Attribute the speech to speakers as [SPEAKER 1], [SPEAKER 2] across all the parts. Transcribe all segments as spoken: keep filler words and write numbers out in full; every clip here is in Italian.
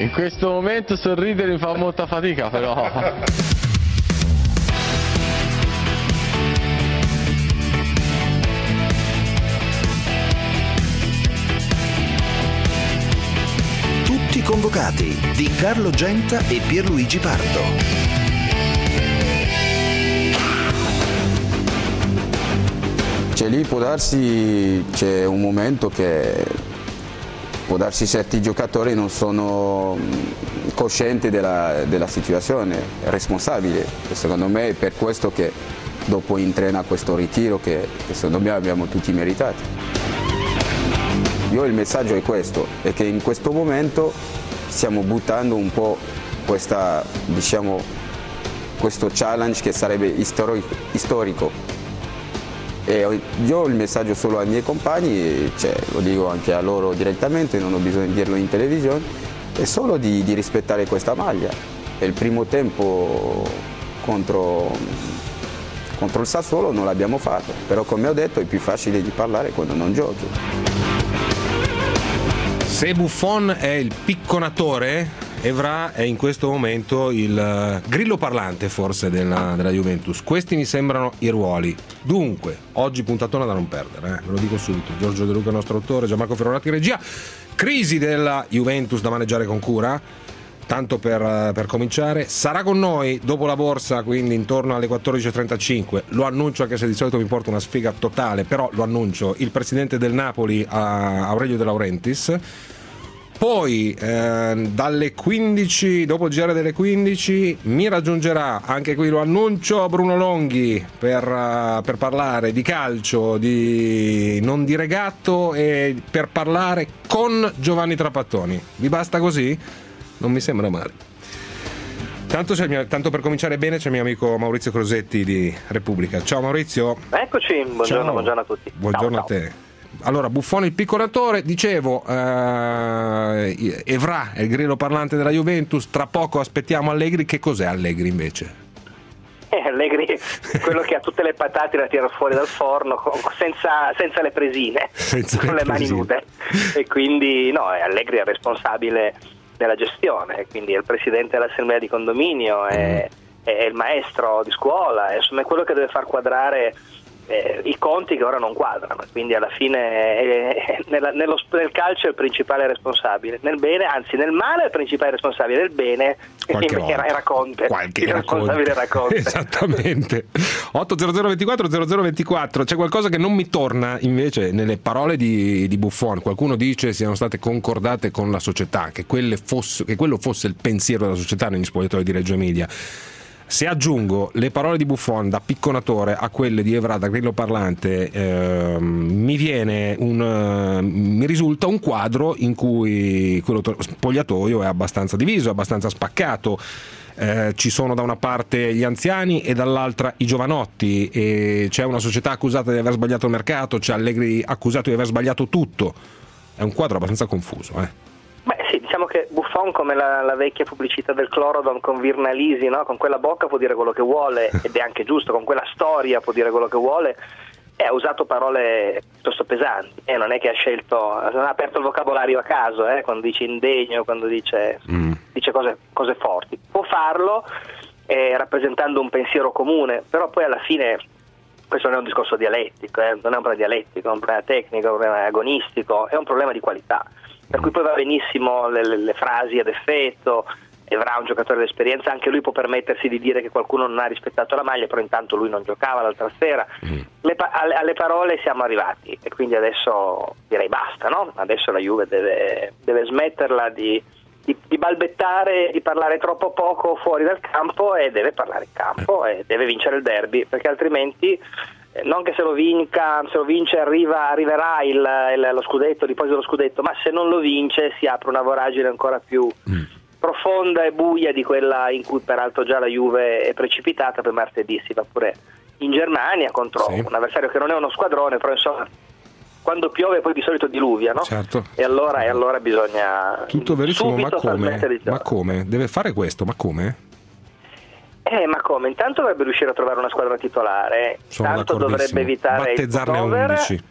[SPEAKER 1] In questo momento sorridere mi fa molta fatica, però.
[SPEAKER 2] Tutti convocati di Carlo Genta e Pierluigi Pardo.
[SPEAKER 3] C'è lì, può darsi, c'è un momento che può darsi certi giocatori non sono coscienti della, della situazione, responsabili. E secondo me è per questo che dopo intrena questo ritiro che, che secondo me abbiamo tutti meritati. Io il messaggio è questo, è che in questo momento stiamo buttando un po' questa, diciamo, questo challenge che sarebbe storico. storico. E io ho il messaggio solo ai miei compagni, cioè, lo dico anche a loro direttamente, non ho bisogno di dirlo in televisione, è solo di, di rispettare questa maglia. E il primo tempo contro, contro il Sassuolo non l'abbiamo fatto, però come ho detto è più facile di parlare quando non giochi.
[SPEAKER 4] Se Buffon è il picconatore, Evra è in questo momento il grillo parlante forse della, della Juventus. Questi mi sembrano i ruoli. Dunque, oggi puntatona da non perdere, eh? ve lo dico subito. Giorgio De Luca, il nostro autore, Gianmarco Ferrorati regia. Crisi della Juventus da maneggiare con cura. Tanto per, per cominciare, sarà con noi dopo la borsa, quindi intorno alle quattordici e trentacinque. Lo annuncio, anche se di solito mi porta una sfiga totale, però lo annuncio, il presidente del Napoli, Aurelio De Laurentiis. Poi eh, dalle quindici, dopo il G R delle quindici, mi raggiungerà, anche qui lo annuncio, Bruno Longhi per, uh, per parlare di calcio, di non di regatto e per parlare con Giovanni Trapattoni. Vi basta così? Non mi sembra male. Tanto, c'è il mio, tanto per cominciare bene c'è il mio amico Maurizio Crosetti di Repubblica. Ciao Maurizio.
[SPEAKER 5] Eccoci, buongiorno,
[SPEAKER 4] ciao.
[SPEAKER 5] buongiorno a tutti.
[SPEAKER 4] Buongiorno
[SPEAKER 5] ciao,
[SPEAKER 4] a te. Ciao. Allora, Buffon il piccolatore, dicevo, eh, Evra è il grillo parlante della Juventus, tra poco aspettiamo Allegri. Che cos'è Allegri invece?
[SPEAKER 5] Eh, Allegri è quello che ha tutte le patate da tirare fuori dal forno con, senza, senza le presine,
[SPEAKER 4] senza
[SPEAKER 5] con le, le mani nude, e quindi no, Allegri è responsabile della gestione, quindi è il presidente dell'assemblea di condominio, è, mm. è il maestro di scuola, è, insomma, è quello che deve far quadrare Eh, i conti che ora non quadrano, quindi alla fine è, è, nella, nello, nel calcio è il principale responsabile, nel bene, anzi nel male è il principale responsabile, nel bene era, era Conte,
[SPEAKER 4] Qualche
[SPEAKER 5] il
[SPEAKER 4] era
[SPEAKER 5] responsabile
[SPEAKER 4] Conte.
[SPEAKER 5] era Conte.
[SPEAKER 4] Esattamente. otto zero zero ventiquattro zero zero ventiquattro. C'è qualcosa che non mi torna invece nelle parole di, di Buffon. Qualcuno dice siano state concordate con la società, che, quelle fosse, che quello fosse il pensiero della società negli spogliatoi di Reggio Emilia. Se aggiungo le parole di Buffon da picconatore a quelle di Evra da grillo parlante, eh, mi viene un uh, mi risulta un quadro in cui quello spogliatoio è abbastanza diviso, abbastanza spaccato. Eh, ci sono da una parte gli anziani e dall'altra i giovanotti, e c'è una società accusata di aver sbagliato il mercato, c'è Allegri accusato di aver sbagliato tutto. È un quadro abbastanza confuso, eh.
[SPEAKER 5] Beh sì, diciamo che Buffon, come la, la vecchia pubblicità del Clorodon con Virnalisi, no? Con quella bocca può dire quello che vuole, ed è anche giusto, con quella storia può dire quello che vuole, e ha usato parole piuttosto pesanti, e eh, non è che ha scelto, ha aperto il vocabolario a caso, eh, quando dice indegno, quando dice, mm. dice cose, cose forti. Può farlo eh, rappresentando un pensiero comune, però poi alla fine questo non è un discorso dialettico, eh, non è un problema dialettico, è un problema tecnico, è un problema agonistico, è un problema di qualità. Per cui poi va benissimo le, le, le frasi ad effetto, Evra un giocatore d'esperienza, anche lui può permettersi di dire che qualcuno non ha rispettato la maglia, però intanto lui non giocava l'altra sera. Mm. Le, alle, alle parole siamo arrivati, e quindi adesso direi basta, no? Adesso la Juve deve, deve smetterla di, di, di balbettare, di parlare troppo poco fuori dal campo, e deve parlare in campo, e deve vincere il derby, perché altrimenti... non che se lo vinca, se lo vince arriva, arriverà il, il, lo scudetto, l'ipotesi dello scudetto, ma se non lo vince si apre una voragine ancora più mm. profonda e buia di quella in cui peraltro già la Juve è precipitata. Per martedì si va pure in Germania contro sì. un avversario che non è uno squadrone, però insomma quando piove poi di solito diluvia, no?
[SPEAKER 4] Certo.
[SPEAKER 5] E allora, e allora bisogna
[SPEAKER 4] tutto verissimo, ma come?
[SPEAKER 5] Di
[SPEAKER 4] ma come? Deve fare questo, ma come?
[SPEAKER 5] Eh, ma come? Intanto dovrebbe riuscire a trovare una squadra titolare,
[SPEAKER 4] Sono
[SPEAKER 5] tanto dovrebbe evitare il
[SPEAKER 4] battezzarne
[SPEAKER 5] cover,
[SPEAKER 4] undici.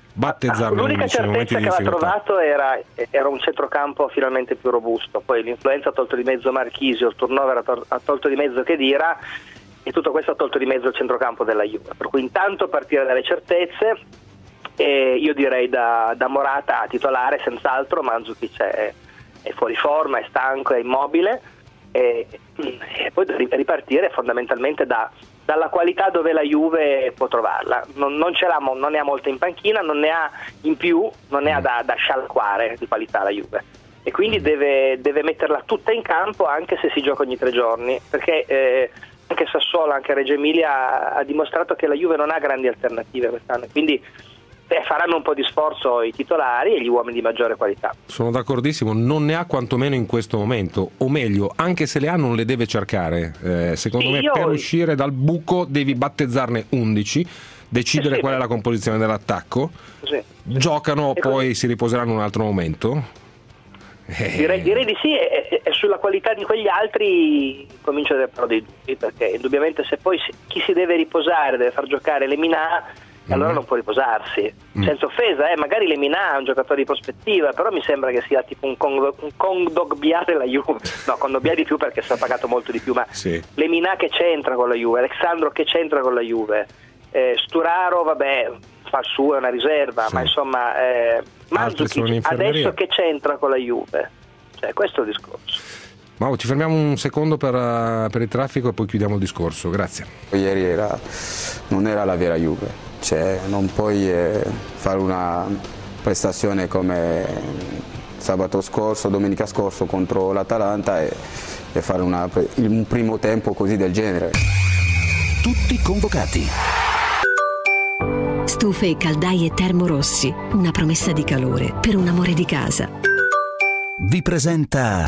[SPEAKER 4] battezzarne
[SPEAKER 5] L'unica
[SPEAKER 4] undici nei momenti
[SPEAKER 5] certezza
[SPEAKER 4] di
[SPEAKER 5] che aveva
[SPEAKER 4] difficoltà.
[SPEAKER 5] trovato era, era un centrocampo finalmente più robusto, poi l'influenza ha tolto di mezzo Marchisio, il turnover ha, tol- ha tolto di mezzo Khedira e tutto questo ha tolto di mezzo il centrocampo della Juve, per cui intanto partire dalle certezze, e io direi da, da Morata a titolare senz'altro. Mandzukic è, è fuori forma, è stanco, è immobile, e, e poi ripartire fondamentalmente da dalla qualità dove la Juve può trovarla. Non, non, ce l'ha, non ne ha molta in panchina, non ne ha in più, non ne ha da, da scialquare di qualità la Juve, e quindi deve, deve metterla tutta in campo anche se si gioca ogni tre giorni, perché eh, anche Sassuolo, anche Reggio Emilia ha dimostrato che la Juve non ha grandi alternative quest'anno, quindi eh, faranno un po' di sforzo i titolari e gli uomini di maggiore qualità.
[SPEAKER 4] Sono d'accordissimo, non ne ha quantomeno in questo momento, o meglio, anche se le ha non le deve cercare. Eh, secondo
[SPEAKER 5] Sì,
[SPEAKER 4] me
[SPEAKER 5] io-
[SPEAKER 4] per uscire dal buco devi battezzarne undici, decidere
[SPEAKER 5] Sì, sì.
[SPEAKER 4] qual è la composizione dell'attacco,
[SPEAKER 5] Sì.
[SPEAKER 4] giocano,
[SPEAKER 5] E
[SPEAKER 4] poi
[SPEAKER 5] così.
[SPEAKER 4] si riposeranno un altro momento. Eh,
[SPEAKER 5] Direi, direi di sì, e, e- e sulla qualità di quegli altri comincio ad avere però dei dubbi, perché indubbiamente se poi si- chi si deve riposare deve far giocare Lemina, allora
[SPEAKER 4] Mm.
[SPEAKER 5] non può riposarsi,
[SPEAKER 4] Mm.
[SPEAKER 5] senza offesa, eh, magari Lemina è un giocatore di prospettiva, però mi sembra che sia tipo un, Kong, un Kondogbia della Juve, no, Kondogbia di più perché si è pagato molto di più, ma
[SPEAKER 4] Sì.
[SPEAKER 5] Lemina che c'entra con la Juve, Alexandro che c'entra con la Juve, eh, Sturaro vabbè fa il suo, è una riserva,
[SPEAKER 4] Sì.
[SPEAKER 5] ma insomma eh,
[SPEAKER 4] Altri sono in
[SPEAKER 5] Mandzukic
[SPEAKER 4] infermeria.
[SPEAKER 5] adesso che c'entra con la Juve, cioè questo è il discorso.
[SPEAKER 4] Mauro, ci fermiamo un secondo per, eh, per il traffico e poi chiudiamo il discorso, grazie.
[SPEAKER 3] Ieri era, non era la vera Juve, cioè, non puoi eh, fare una prestazione come sabato scorso, domenica scorso contro l'Atalanta e, e fare una, un primo tempo così del genere.
[SPEAKER 2] Tutti convocati.
[SPEAKER 6] Stufe e caldaie Termorossi, una promessa di calore per un amore di casa.
[SPEAKER 2] Vi presenta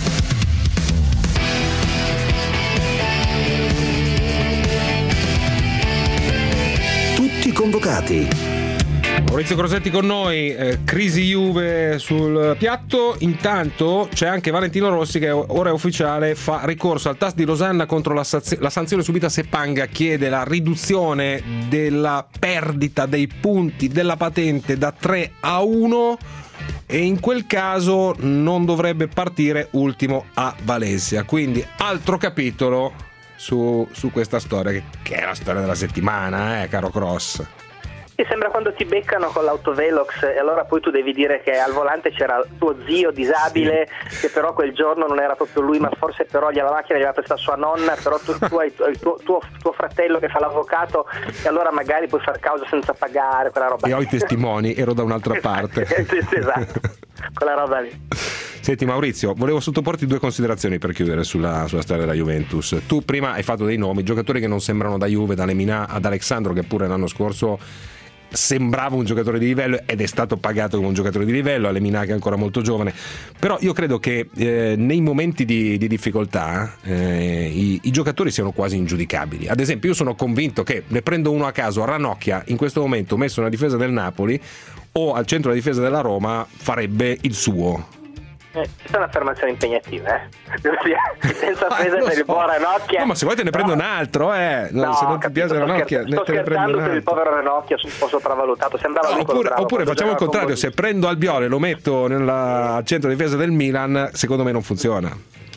[SPEAKER 2] Tutti convocati.
[SPEAKER 4] Maurizio Crosetti con noi, eh, crisi Juve sul piatto. Intanto c'è anche Valentino Rossi che ora è ufficiale, fa ricorso al T A S di Losanna contro la, saz- la sanzione subita a Sepanga, chiede la riduzione della perdita dei punti della patente da tre a uno e in quel caso non dovrebbe partire ultimo a Valencia. Quindi altro capitolo su, su questa storia che, che è la storia della settimana, eh, caro Cross.
[SPEAKER 5] Mi sembra quando ti beccano con l'autovelox e allora poi tu devi dire che al volante c'era tuo zio disabile, sì, che però quel giorno non era proprio lui, ma forse però la macchina gli aveva prestata sua nonna, però tu, tu hai il tuo, tuo, tuo fratello che fa l'avvocato e allora magari puoi far causa senza pagare, quella roba.
[SPEAKER 4] E ho i testimoni, ero da un'altra parte.
[SPEAKER 5] Esatto, quella roba lì.
[SPEAKER 4] Senti Maurizio, volevo sottoporti due considerazioni per chiudere sulla, sulla storia della Juventus. Tu prima hai fatto dei nomi, giocatori che non sembrano da Juve, da Lemina ad Alexandro, che pure l'anno scorso sembrava un giocatore di livello ed è stato pagato come un giocatore di livello, Lemina che è ancora molto giovane, però io credo che eh, nei momenti di, di difficoltà eh, i, i giocatori siano quasi ingiudicabili. Ad esempio io sono convinto che, ne prendo uno a caso, Ranocchia in questo momento messo nella difesa del Napoli o al centro della difesa della Roma farebbe il suo.
[SPEAKER 5] Eh, questa è un'affermazione impegnativa, eh. Senza offesa
[SPEAKER 4] Ah, lo
[SPEAKER 5] per il
[SPEAKER 4] so.
[SPEAKER 5] buon Ranocchia.
[SPEAKER 4] No, ma se vuoi te ne prendo un altro, eh. No,
[SPEAKER 5] No,
[SPEAKER 4] se non ti
[SPEAKER 5] capito,
[SPEAKER 4] piace
[SPEAKER 5] sto
[SPEAKER 4] Ranocchia,
[SPEAKER 5] scherz-
[SPEAKER 4] ne
[SPEAKER 5] sto
[SPEAKER 4] te ne prendo
[SPEAKER 5] scherzando
[SPEAKER 4] un
[SPEAKER 5] per il
[SPEAKER 4] altro.
[SPEAKER 5] povero Ranocchia, un po' sopravvalutato. Sembrava
[SPEAKER 4] No,
[SPEAKER 5] lui quello
[SPEAKER 4] oppure,
[SPEAKER 5] bravo,
[SPEAKER 4] oppure
[SPEAKER 5] quando
[SPEAKER 4] facciamo il
[SPEAKER 5] giocava con
[SPEAKER 4] contrario, se
[SPEAKER 5] Bologna.
[SPEAKER 4] prendo Albiol e lo metto nella, al centro difesa del Milan, secondo me non funziona.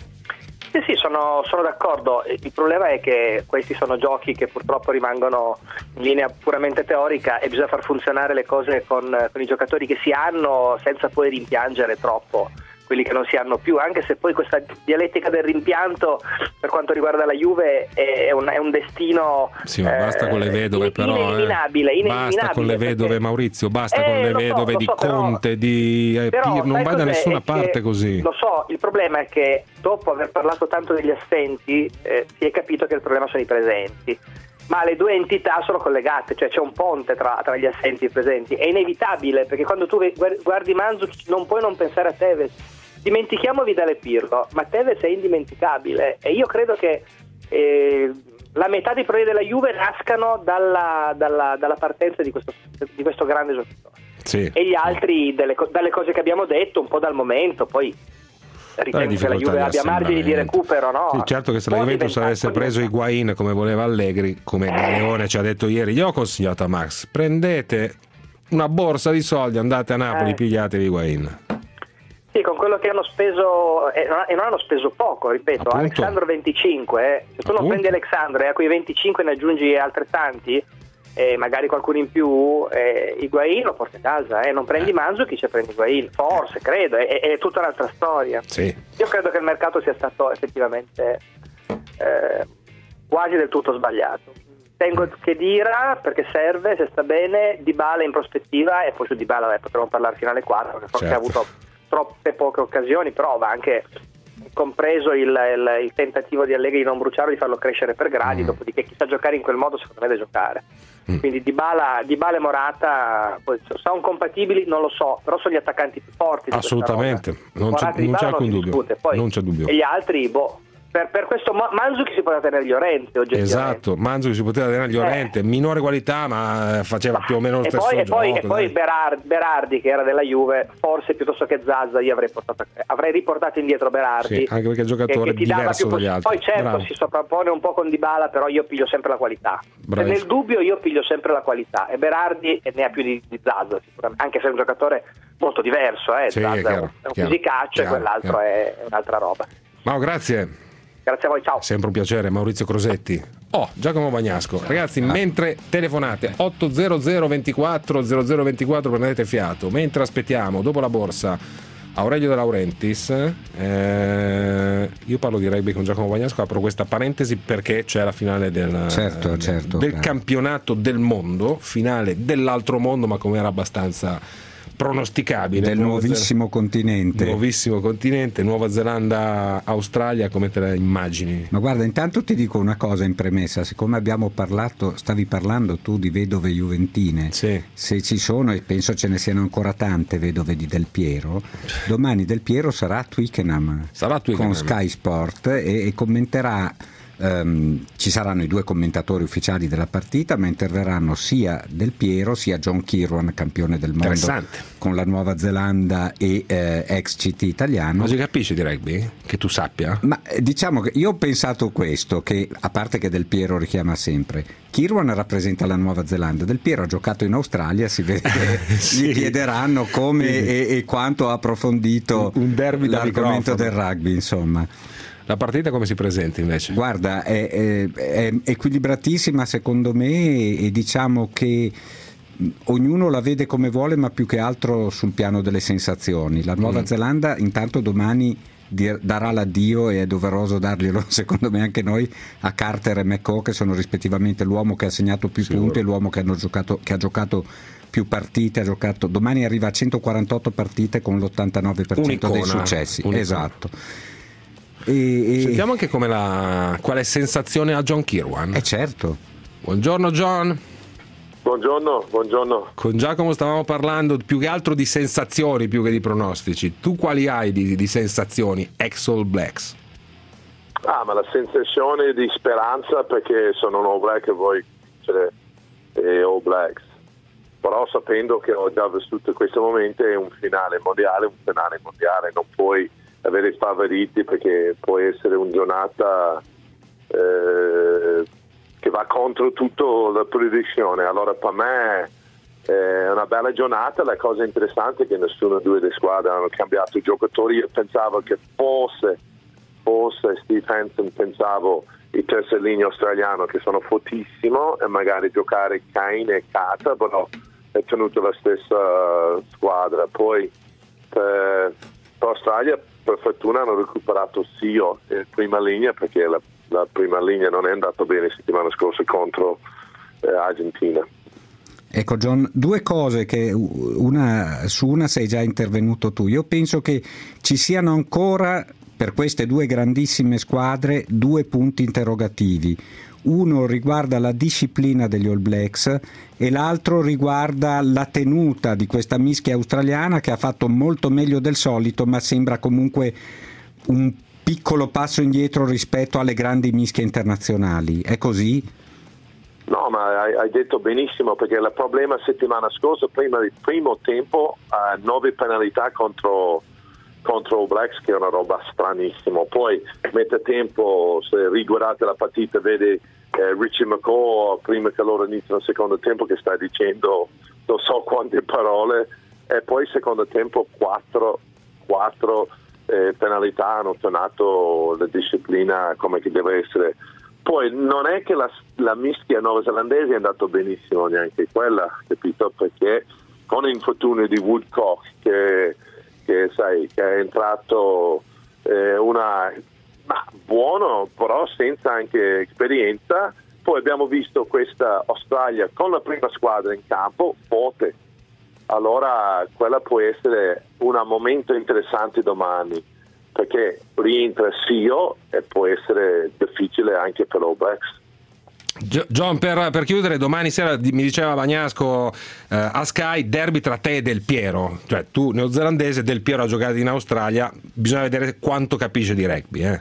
[SPEAKER 5] Sì, sì, sono, sono d'accordo. Il problema è che questi sono giochi che purtroppo rimangono in linea puramente teorica e bisogna far funzionare le cose con, con i giocatori che si hanno senza poi rimpiangere troppo quelli che non si hanno più, anche se poi questa dialettica del rimpianto per quanto riguarda la Juve è un, è un destino
[SPEAKER 4] Sì, ma basta con le vedove,
[SPEAKER 5] eh,
[SPEAKER 4] però.
[SPEAKER 5] ineliminabile,
[SPEAKER 4] eh.
[SPEAKER 5] ineliminabile,
[SPEAKER 4] Basta con le vedove,
[SPEAKER 5] perché-
[SPEAKER 4] Maurizio, basta
[SPEAKER 5] Eh,
[SPEAKER 4] con le
[SPEAKER 5] lo so,
[SPEAKER 4] vedove
[SPEAKER 5] lo
[SPEAKER 4] di
[SPEAKER 5] so, però-
[SPEAKER 4] Conte, di eh,
[SPEAKER 5] Però,
[SPEAKER 4] Pirlo, non
[SPEAKER 5] sai
[SPEAKER 4] vai da
[SPEAKER 5] cos'è?
[SPEAKER 4] nessuna
[SPEAKER 5] È che-
[SPEAKER 4] parte così.
[SPEAKER 5] Lo so, il problema è che dopo aver parlato tanto degli assenti eh, si è capito che il problema sono i presenti, ma le due entità sono collegate, cioè c'è un ponte tra, tra gli assenti e i presenti, è inevitabile, perché quando tu guardi Mandzukic non puoi non pensare a Tevez. Dimentichiamo Vidal e Pirlo, ma Tevez è indimenticabile e io credo che eh, la metà dei problemi della Juve nascano dalla, dalla, dalla partenza di questo, di questo grande giocatore.
[SPEAKER 4] Sì.
[SPEAKER 5] E gli altri delle, co- dalle cose che abbiamo detto, un po' dal momento, poi ritengo che la Juve abbia margini di recupero, no?
[SPEAKER 4] Sì, certo che se la
[SPEAKER 5] Può
[SPEAKER 4] Juventus
[SPEAKER 5] diventare-
[SPEAKER 4] avesse
[SPEAKER 5] può
[SPEAKER 4] preso
[SPEAKER 5] diventare-
[SPEAKER 4] Higuain come voleva Allegri, come Galeone ci ha detto ieri, io ho consigliato a Max, prendete una borsa di soldi, andate a Napoli,
[SPEAKER 5] Eh.
[SPEAKER 4] pigliatevi Higuain.
[SPEAKER 5] Sì, con quello che hanno speso, e non, e non hanno speso poco, ripeto,
[SPEAKER 4] Appunto.
[SPEAKER 5] Alexandro venticinque, eh. Se tu non
[SPEAKER 4] Appunto.
[SPEAKER 5] prendi Alexandro e a quei venticinque ne aggiungi altrettanti, e magari qualcuno in più, eh, Higuain lo porti a casa, eh. Non prendi Mandzukic e prendi Higuain, forse, credo, è, è tutta un'altra storia.
[SPEAKER 4] Sì.
[SPEAKER 5] Io credo che il mercato sia stato effettivamente eh, quasi del tutto sbagliato. Tengo che dirà, perché serve, se sta bene, Dybala in prospettiva, e poi su Dybala beh, potremo parlare fino alle quattro, perché forse
[SPEAKER 4] Certo.
[SPEAKER 5] ha avuto troppe poche occasioni, però va anche compreso il, il, il tentativo di Allegri di non bruciarlo, di farlo crescere per gradi,
[SPEAKER 4] Mm.
[SPEAKER 5] dopodiché chi sa giocare in quel modo secondo me deve giocare.
[SPEAKER 4] Mm.
[SPEAKER 5] Quindi Dybala, Dybala e Morata poi, sono compatibili, non lo so, però sono gli attaccanti più forti di questa
[SPEAKER 4] Assolutamente,
[SPEAKER 5] rosa.
[SPEAKER 4] non c'è-
[SPEAKER 5] Morata e
[SPEAKER 4] non
[SPEAKER 5] Dybala
[SPEAKER 4] c'è alcun
[SPEAKER 5] si
[SPEAKER 4] dubbio.
[SPEAKER 5] discute. Poi,
[SPEAKER 4] Non c'è dubbio.
[SPEAKER 5] e gli altri, boh, per, per questo Ma- Mandzukic si poteva tenere Llorente oggettivamente.
[SPEAKER 4] Esatto, Mandzukic si poteva tenere Llorente,
[SPEAKER 5] Eh.
[SPEAKER 4] minore qualità, ma eh, faceva più o meno lo
[SPEAKER 5] e
[SPEAKER 4] stesso
[SPEAKER 5] poi, e
[SPEAKER 4] gioco.
[SPEAKER 5] poi, e poi
[SPEAKER 4] dai.
[SPEAKER 5] Berardi, Berardi, che era della Juve, forse piuttosto che Zaza io avrei, portato, avrei riportato indietro Berardi,
[SPEAKER 4] Sì, anche perché è un giocatore
[SPEAKER 5] che- che ti dava
[SPEAKER 4] diverso
[SPEAKER 5] più
[SPEAKER 4] dagli
[SPEAKER 5] poss-
[SPEAKER 4] altri.
[SPEAKER 5] poi certo
[SPEAKER 4] Bravo.
[SPEAKER 5] si sovrappone un po' con Dybala, però io piglio sempre la qualità. Se
[SPEAKER 4] Bravissimo.
[SPEAKER 5] nel dubbio io piglio sempre la qualità, e Berardi ne ha più di, di Zaza sicuramente, anche se è un giocatore molto diverso, eh.
[SPEAKER 4] Sì,
[SPEAKER 5] Zaza
[SPEAKER 4] è
[SPEAKER 5] è
[SPEAKER 4] chiaro,
[SPEAKER 5] un, è un
[SPEAKER 4] chiaro,
[SPEAKER 5] fisicaccio,
[SPEAKER 4] chiaro,
[SPEAKER 5] e quell'altro
[SPEAKER 4] chiaro.
[SPEAKER 5] è un'altra roba.
[SPEAKER 4] Mao, grazie.
[SPEAKER 5] Grazie a voi, ciao.
[SPEAKER 4] Sempre un piacere, Maurizio Crosetti. Oh, Giacomo Bagnasco. Ragazzi, mentre telefonate otto zero zero ventiquattro zero zero ventiquattro, prendete fiato. Mentre aspettiamo, dopo la borsa, Aurelio De Laurentiis, eh, io parlo di rugby con Giacomo Bagnasco, apro questa parentesi perché c'è la finale del,
[SPEAKER 7] Certo,
[SPEAKER 4] del,
[SPEAKER 7] certo,
[SPEAKER 4] del
[SPEAKER 7] claro.
[SPEAKER 4] campionato del mondo, finale dell'altro mondo, ma come era abbastanza pronosticabile.
[SPEAKER 7] Del
[SPEAKER 4] Nuova
[SPEAKER 7] nuovissimo continente.
[SPEAKER 4] Zel- nuovissimo continente, Nuova Zelanda, Australia, come te la immagini?
[SPEAKER 7] Ma guarda, intanto ti dico una cosa in premessa, siccome abbiamo parlato, stavi parlando tu di vedove juventine,
[SPEAKER 4] Sì.
[SPEAKER 7] se ci sono, e penso ce ne siano ancora tante vedove di Del Piero, domani Del Piero sarà a Twickenham,
[SPEAKER 4] Sarà a Twickenham.
[SPEAKER 7] con Sky Sport e, e commenterà. ehm, ci saranno i due commentatori ufficiali della partita, ma interverranno sia Del Piero sia John Kirwan, campione del mondo
[SPEAKER 4] Interessante.
[SPEAKER 7] con la Nuova Zelanda e eh, ex C T italiano.
[SPEAKER 4] Ma si capisce di rugby? Che tu sappia?
[SPEAKER 7] Ma eh, diciamo che io ho pensato questo, che a parte che Del Piero richiama sempre, Kirwan rappresenta la Nuova Zelanda, Del Piero ha giocato in Australia, si vede che
[SPEAKER 4] Sì.
[SPEAKER 7] gli chiederanno come e, e quanto ha approfondito
[SPEAKER 4] Un derby da
[SPEAKER 7] l'argomento
[SPEAKER 4] microfono.
[SPEAKER 7] del rugby, insomma.
[SPEAKER 4] La partita come si presenta invece?
[SPEAKER 7] Guarda, è, è- è equilibratissima secondo me e, e diciamo che mh, ognuno la vede come vuole, ma più che altro sul piano delle sensazioni. La Nuova
[SPEAKER 4] Mm.
[SPEAKER 7] Zelanda intanto domani dir- darà l'addio, e è doveroso darglielo secondo me anche noi, a Carter e McCaw, che sono rispettivamente l'uomo che ha segnato più
[SPEAKER 4] Sicuro.
[SPEAKER 7] punti e l'uomo che, hanno giocato, che ha giocato più partite, ha giocato, domani arriva a centoquarantotto partite con l'ottantanove per cento dei
[SPEAKER 4] Un'icona,
[SPEAKER 7] successi.
[SPEAKER 4] un'icona.
[SPEAKER 7] Esatto. E, e-
[SPEAKER 4] Sentiamo anche come la... quale sensazione ha John Kirwan.
[SPEAKER 7] eh certo.
[SPEAKER 4] Buongiorno John.
[SPEAKER 8] Buongiorno, buongiorno.
[SPEAKER 4] Con Giacomo stavamo parlando più che altro di sensazioni più che di pronostici. Tu quali hai di, di sensazioni ex All Blacks?
[SPEAKER 8] Ah, ma la sensazione di speranza, perché sono un All Black e vuoi vincere eh, All Blacks. Però sapendo che ho già vissuto questo momento, è un finale mondiale, un finale mondiale, non puoi avere i favoriti perché può essere una giornata eh, che va contro tutta la predizione. Allora per me è una bella giornata. La cosa interessante è che nessuna due delle squadre hanno cambiato i giocatori. Io pensavo che forse forse Steve Hansen, pensavo il terzo linea australiano, che sono fortissimo, e magari giocare Kane e Carter, però è tenuto la stessa squadra. Poi per, per Australia per fortuna hanno recuperato Sio in prima linea, perché la, la prima linea non è andata bene settimana scorsa contro eh, Argentina.
[SPEAKER 7] Ecco John, due cose che una, su una sei già intervenuto tu. Io penso che ci siano ancora per queste due grandissime squadre due punti interrogativi. Uno riguarda la disciplina degli All Blacks e l'altro riguarda la tenuta di questa mischia australiana, che ha fatto molto meglio del solito, ma sembra comunque un piccolo passo indietro rispetto alle grandi mischie internazionali. È così?
[SPEAKER 8] No, ma hai, hai detto benissimo, perché il problema settimana scorsa, prima del primo tempo, uh, nove penalità contro contro All Blacks, che è una roba stranissima. Poi metà tempo, se riguardate la partita, vede eh, Richie McCaw prima che loro iniziano il secondo tempo che sta dicendo non so quante parole, e poi secondo tempo quattro, quattro eh, penalità, hanno tornato la disciplina come che deve essere. Poi non è che la, la mischia neozelandese è andata benissimo neanche quella, capito? Perché con l'infortunio di Woodcock che, che sai che è entrato eh, una ma buono però senza anche esperienza. Poi abbiamo visto questa Australia con la prima squadra in campo forte, allora quella può essere un momento interessante domani, perché rientra Sio e può essere difficile anche per All Blacks.
[SPEAKER 4] John, per, per chiudere, domani sera mi diceva Bagnasco eh, a Sky, derby tra te e Del Piero, cioè tu neozelandese, Del Piero ha giocato in Australia, bisogna vedere quanto capisce di rugby. Eh,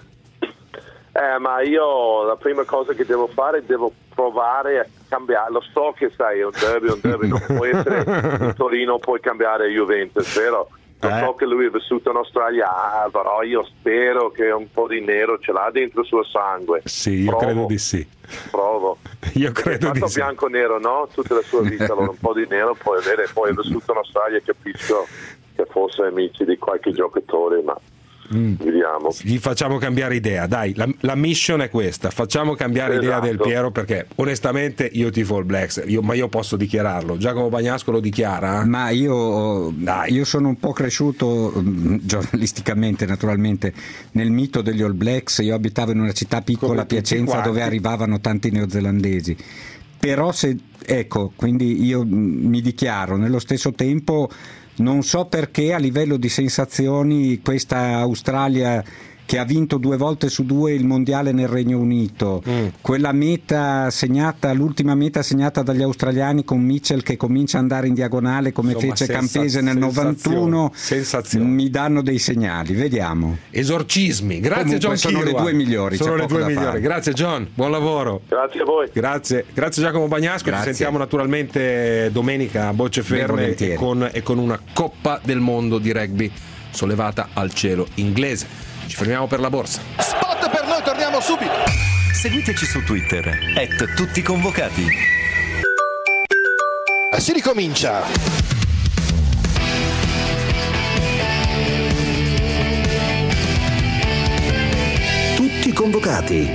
[SPEAKER 8] eh ma io la prima cosa che devo fare devo provare a cambiare, lo so che sai è un derby, un derby non può essere in Torino, puoi cambiare Juventus, vero? Lo eh. so che lui è vissuto in Australia, ah, però io spero che un po' di nero ce l'ha dentro il suo sangue.
[SPEAKER 4] Sì, io
[SPEAKER 8] Provo.
[SPEAKER 4] credo di sì.
[SPEAKER 8] Provo.
[SPEAKER 4] Io credo di sì.
[SPEAKER 8] Bianco nero, no? Tutta la sua vita, allora un po' di nero puoi avere, poi è vissuto in Australia, capisco che forse è amici di qualche giocatore, ma mm. vediamo.
[SPEAKER 4] Gli facciamo cambiare idea, dai, la, la mission è questa, facciamo cambiare
[SPEAKER 8] esatto.
[SPEAKER 4] idea Del Piero, perché onestamente io tifo il Blacks, io, ma io posso dichiararlo, Giacomo Bagnasco lo dichiara?
[SPEAKER 7] Ma io, io sono un po' cresciuto giornalisticamente naturalmente nel mito degli All Blacks, io abitavo in una città piccola a Piacenza dove arrivavano tanti neozelandesi, però se, ecco, quindi io mi dichiaro nello stesso tempo. Non so perché a livello di sensazioni questa Australia che ha vinto due volte su due il mondiale nel Regno Unito, mm. quella meta segnata, l'ultima meta segnata dagli australiani con Mitchell che comincia ad andare in diagonale come Insomma, fece senza- Campese nel novantuno,
[SPEAKER 4] sensazione.
[SPEAKER 7] mi danno dei segnali, vediamo.
[SPEAKER 4] Esorcismi, grazie.
[SPEAKER 7] Comunque
[SPEAKER 4] John
[SPEAKER 7] sono
[SPEAKER 4] Kirwan.
[SPEAKER 7] le due migliori,
[SPEAKER 4] sono
[SPEAKER 7] c'è
[SPEAKER 4] le
[SPEAKER 7] poco
[SPEAKER 4] due
[SPEAKER 7] da
[SPEAKER 4] migliori,
[SPEAKER 7] fare.
[SPEAKER 4] grazie John, buon lavoro.
[SPEAKER 8] Grazie a voi.
[SPEAKER 4] Grazie, grazie Giacomo Bagnasco,
[SPEAKER 7] Grazie.
[SPEAKER 4] ci sentiamo naturalmente domenica a bocce ferme e con, e con una Coppa del Mondo di rugby sollevata al cielo inglese. Ci fermiamo per la borsa.
[SPEAKER 9] Spot per noi, torniamo subito.
[SPEAKER 2] Seguiteci su Twitter, at tutti convocati.
[SPEAKER 9] Si ricomincia.
[SPEAKER 2] Tutti convocati.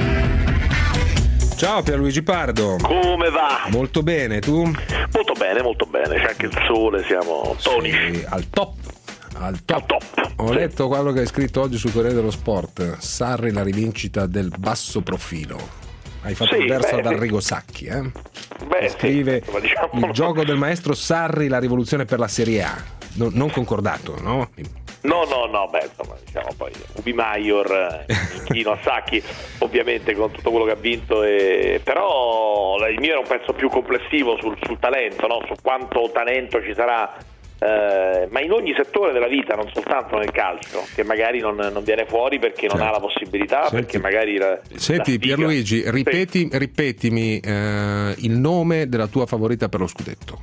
[SPEAKER 4] Ciao Pierluigi Pardo.
[SPEAKER 10] Come va?
[SPEAKER 4] Molto bene, tu?
[SPEAKER 10] Molto bene, molto bene. C'è anche il sole, siamo tonici.
[SPEAKER 4] Sì, al top. Al top.
[SPEAKER 10] Al top.
[SPEAKER 4] Ho
[SPEAKER 10] Sì.
[SPEAKER 4] letto quello che hai scritto oggi sul Corriere dello Sport. Sarri, la rivincita del basso profilo. Hai fatto
[SPEAKER 10] Sì,
[SPEAKER 4] il verso
[SPEAKER 10] beh,
[SPEAKER 4] ad Arrigo Sacchi, eh?
[SPEAKER 10] Beh,
[SPEAKER 4] Scrive
[SPEAKER 10] sì, diciamo...
[SPEAKER 4] il gioco del maestro Sarri, la rivoluzione per la Serie A. No, non concordato, no?
[SPEAKER 10] No, no, no, beh, insomma, diciamo poi Ubi Maior, inchino a Sacchi, ovviamente con tutto quello che ha vinto, e... però il mio era un pezzo più complessivo sul, sul talento, no? Su quanto talento ci sarà, eh, ma in ogni settore della vita, non soltanto nel calcio, che magari non, non viene fuori perché non
[SPEAKER 4] certo.
[SPEAKER 10] ha la possibilità,
[SPEAKER 4] Senti,
[SPEAKER 10] perché magari... La,
[SPEAKER 4] senti
[SPEAKER 10] la
[SPEAKER 4] Pierluigi,
[SPEAKER 10] sì.
[SPEAKER 4] ripeti, ripetimi eh, il nome della tua favorita per lo scudetto.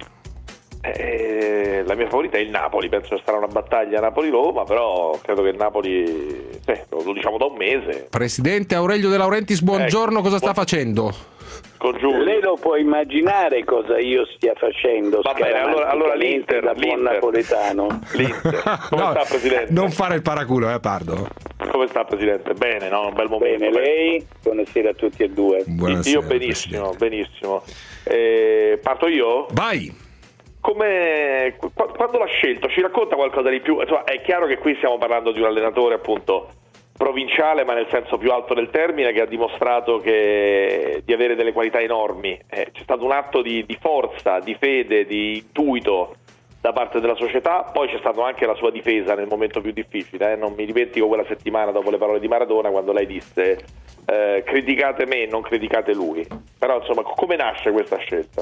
[SPEAKER 10] Eh, la mia favorita è il Napoli, penso che sarà una battaglia Napoli-Roma, però credo che il Napoli, sì, lo diciamo da un mese.
[SPEAKER 4] Presidente Aurelio De Laurentiis, buongiorno,
[SPEAKER 10] ecco,
[SPEAKER 4] cosa sta
[SPEAKER 10] buon...
[SPEAKER 4] facendo?
[SPEAKER 10] Con Giulio.
[SPEAKER 11] Lei lo può immaginare cosa io stia facendo.
[SPEAKER 10] Va bene, allora, allora l'Inter,
[SPEAKER 11] da buon
[SPEAKER 10] l'Inter.
[SPEAKER 11] napoletano.
[SPEAKER 10] L'Inter. Come
[SPEAKER 4] No,
[SPEAKER 10] sta, Presidente?
[SPEAKER 4] non fare il paraculo, eh Pardo.
[SPEAKER 10] Come sta, Presidente? Bene, no? Un bel momento.
[SPEAKER 11] Bene, lei? Buonasera a tutti e due.
[SPEAKER 4] Buonasera,
[SPEAKER 10] io benissimo,
[SPEAKER 4] Presidente.
[SPEAKER 10] benissimo. Eh, parto io?
[SPEAKER 4] Vai!
[SPEAKER 10] Come quando l'ha scelto? Ci racconta qualcosa di più? Insomma, è chiaro che qui stiamo parlando di un allenatore appunto provinciale, ma nel senso più alto del termine, che ha dimostrato che di avere delle qualità enormi. Eh, c'è stato un atto di, di forza, di fede, di intuito da parte della società, poi c'è stata anche la sua difesa nel momento più difficile. Eh. Non mi dimentico quella settimana dopo le parole di Maradona, quando lei disse eh, criticate me, non criticate lui. Però insomma, come nasce questa scelta?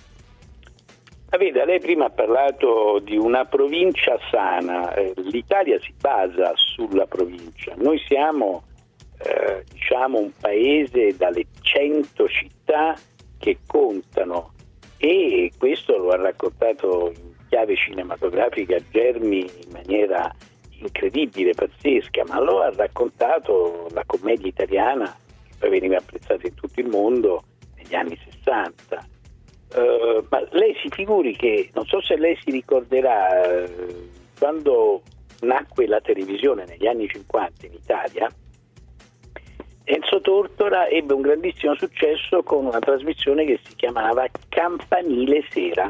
[SPEAKER 11] Ah, veda, lei prima ha parlato di una provincia sana. L'Italia si basa sulla provincia. Noi siamo eh, diciamo un paese dalle cento città che contano, e questo lo ha raccontato in chiave cinematografica Germi in maniera incredibile, pazzesca, ma lo ha raccontato la commedia italiana, che poi veniva apprezzata in tutto il mondo negli anni sessanta. eh, ma lei si figuri che, non so se lei si ricorderà, eh, quando nacque la televisione negli anni cinquanta in Italia, Enzo Tortora ebbe un grandissimo successo con una trasmissione che si chiamava Campanile Sera.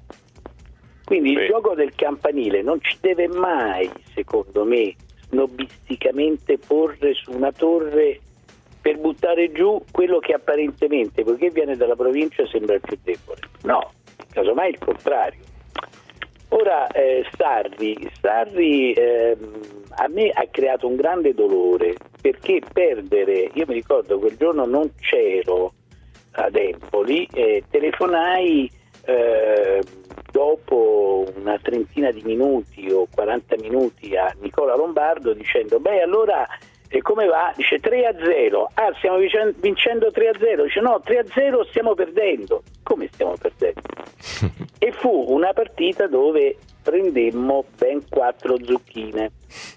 [SPEAKER 11] Quindi sì. Il gioco del campanile non ci deve mai, secondo me, snobisticamente porre su una torre per buttare giù quello che apparentemente, poiché viene dalla provincia, sembra il più debole. No, casomai il contrario. Ora eh, Sarri, Sarri eh, a me ha creato un grande dolore, perché perdere, io mi ricordo quel giorno non c'ero ad Empoli, eh, telefonai eh, dopo una trentina di minuti o quaranta minuti a Nicola Lombardo dicendo beh allora e come va? Dice tre a zero. Ah, stiamo vincendo tre a zero. Dice no, tre a zero stiamo perdendo. Come stiamo perdendo? E fu una partita dove prendemmo ben quattro zucchine.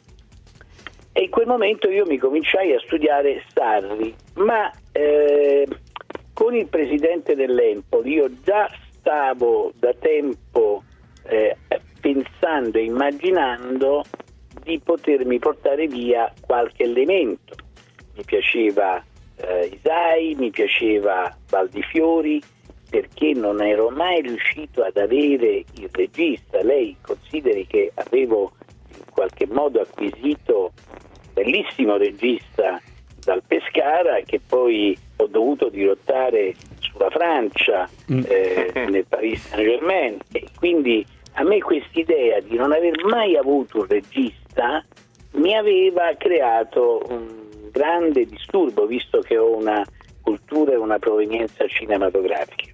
[SPEAKER 11] E in quel momento io mi cominciai a studiare Sarri, ma eh, con il presidente dell'Empoli io già stavo da tempo eh, pensando e immaginando di potermi portare via qualche elemento. Mi piaceva eh, Isai, mi piaceva Valdifiori, perché non ero mai riuscito ad avere il regista. Lei consideri che avevo in qualche modo acquisito un bellissimo regista dal Pescara, che poi ho dovuto dirottare sulla Francia, eh, nel Paris Saint-Germain, e quindi a me quest'idea di non aver mai avuto un regista mi aveva creato un grande disturbo, visto che ho una cultura e una provenienza cinematografica.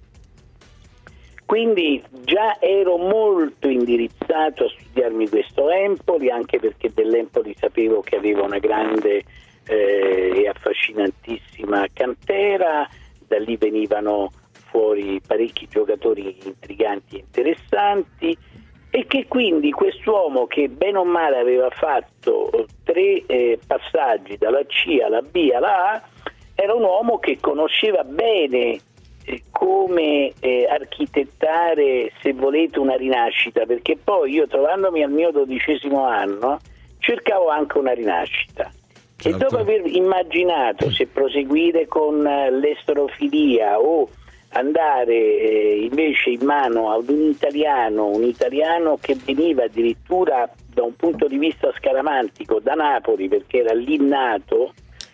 [SPEAKER 11] Quindi già ero molto indirizzato a studiarmi questo Empoli, anche perché dell'Empoli sapevo che aveva una grande eh, e affascinantissima cantera, da lì venivano fuori parecchi giocatori intriganti e interessanti, e che quindi quest'uomo, che bene o male aveva fatto tre eh, passaggi dalla C alla B alla A, era un uomo che conosceva bene eh, come eh, architettare, se volete, una rinascita, perché poi io, trovandomi al mio dodicesimo anno, cercavo anche una rinascita. Certo. E dopo aver immaginato se proseguire con eh, l'esterofilia o andare eh, invece in mano ad un italiano, un italiano che veniva addirittura da un punto di vista scaramantico da Napoli, perché era lì nato,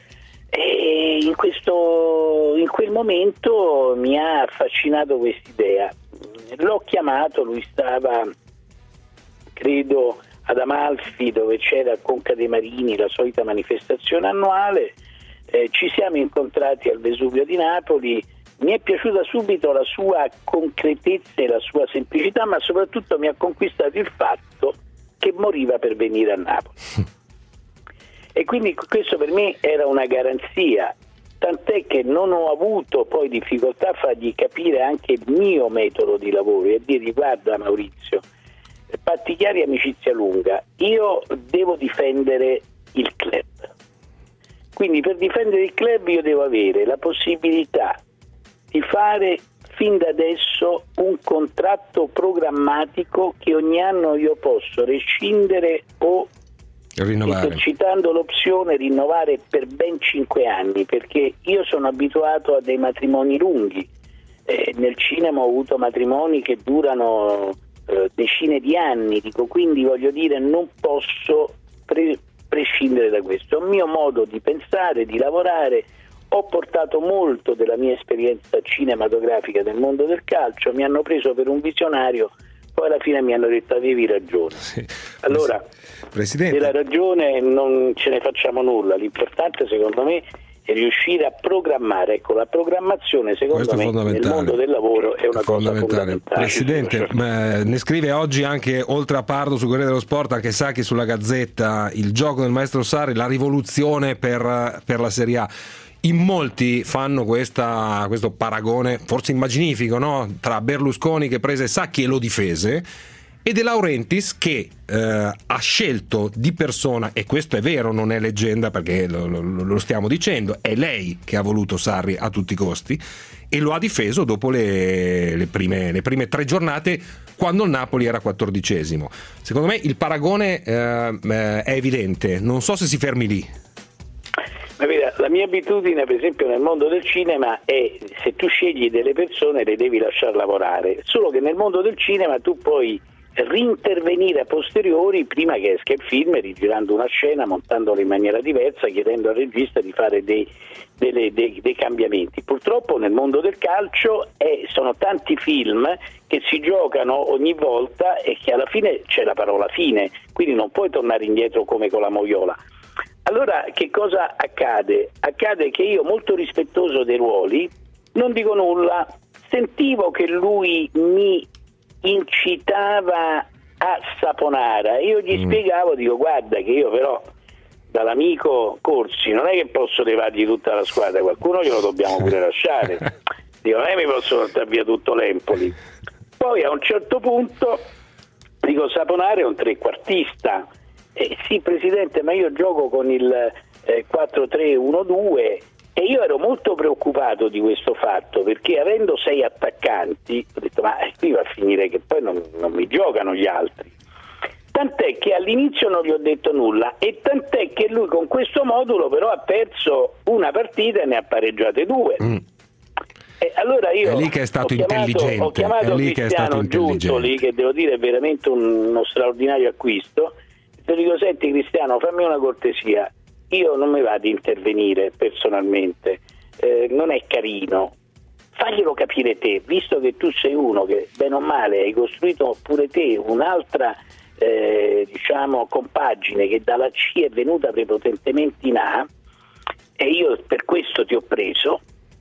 [SPEAKER 11] e in questo, in quel momento mi ha affascinato quest'idea. L'ho chiamato, lui stava credo ad Amalfi, dove c'era a Conca dei Marini la solita manifestazione annuale, eh, ci siamo incontrati al Vesuvio di Napoli. Mi è piaciuta subito la sua concretezza e la sua semplicità, ma soprattutto mi ha conquistato il fatto che moriva per venire a Napoli. E quindi questo per me era una garanzia, tant'è che non ho avuto poi difficoltà a fargli capire anche il mio metodo di lavoro e a dirgli guarda Maurizio, patti chiari, amicizia lunga, io devo difendere il club. Quindi per difendere il club io devo avere la possibilità di fare fin da adesso un contratto programmatico che ogni anno io posso rescindere o
[SPEAKER 4] rinnovare,
[SPEAKER 11] esercitando l'opzione rinnovare per ben cinque anni, perché io sono abituato a dei matrimoni lunghi. Eh, nel cinema ho avuto matrimoni che durano eh, decine di anni, dico, quindi voglio dire non posso pre- prescindere da questo. È un mio modo di pensare, di lavorare. Ho portato molto della mia esperienza cinematografica del mondo del calcio, mi hanno preso per un visionario, poi alla fine mi hanno detto avevi ragione. Sì. Allora,
[SPEAKER 4] Presidente,
[SPEAKER 11] della ragione non ce ne facciamo nulla, l'importante secondo me è riuscire a programmare. Ecco, la programmazione secondo me nel mondo del lavoro è una cosa fondamentale.
[SPEAKER 4] Presidente, eh, ne scrive oggi anche, oltre a Pardo sul Corriere dello Sport, anche Sacchi sulla Gazzetta, il gioco del maestro Sarri, la rivoluzione per, per la Serie A. In molti fanno questa, questo paragone, forse immaginifico, no? Tra Berlusconi che prese Sacchi e lo difese, e De Laurentiis che eh, ha scelto di persona, e questo è vero, non è leggenda perché lo, lo, lo stiamo dicendo, è lei che ha voluto Sarri a tutti i costi e lo ha difeso dopo le, le, prime, le prime tre giornate, quando il Napoli era quattordicesimo. Secondo me il paragone eh, è evidente, non so se si fermi lì.
[SPEAKER 11] Ma veda, la mia abitudine per esempio nel mondo del cinema è, se tu scegli delle persone le devi lasciar lavorare, solo che nel mondo del cinema tu puoi rintervenire a posteriori prima che esca il film, rigirando una scena, montandolo in maniera diversa, chiedendo al regista di fare dei, delle, dei, dei cambiamenti. Purtroppo nel mondo del calcio eh, sono tanti film che si giocano ogni volta e che alla fine c'è la parola fine, quindi non puoi tornare indietro come con la moviola. Allora che cosa accade? Accade che io, molto rispettoso dei ruoli, non dico nulla, sentivo che lui mi incitava a Saponara, io gli mm. spiegavo, dico guarda che io però dall'amico Corsi non è che posso levargli tutta la squadra, qualcuno glielo dobbiamo pure lasciare, dico non è che mi posso portare via tutto l'Empoli. Poi a un certo punto dico Saponara è un trequartista, eh, sì presidente ma io gioco con il eh, quattro tre uno due. E io ero molto preoccupato di questo fatto, perché avendo sei attaccanti ho detto ma qui va a finire che poi non, non mi giocano gli altri, tant'è che all'inizio non gli ho detto nulla, e tant'è che lui con questo modulo però ha perso una partita e ne ha pareggiate due. Mm. E allora io
[SPEAKER 4] è lì che è stato
[SPEAKER 11] ho chiamato,
[SPEAKER 4] intelligente,
[SPEAKER 11] ho chiamato
[SPEAKER 4] è lì
[SPEAKER 11] Cristiano
[SPEAKER 4] che è stato
[SPEAKER 11] Giuntoli, che devo dire è veramente un, uno straordinario acquisto. Ti dico senti Cristiano, fammi una cortesia, io non mi vado ad intervenire personalmente, eh, non è carino, faglielo capire te, visto che tu sei uno che bene o male hai costruito pure te un'altra eh, diciamo compagine che dalla C è venuta prepotentemente in A e io per questo ti ho preso,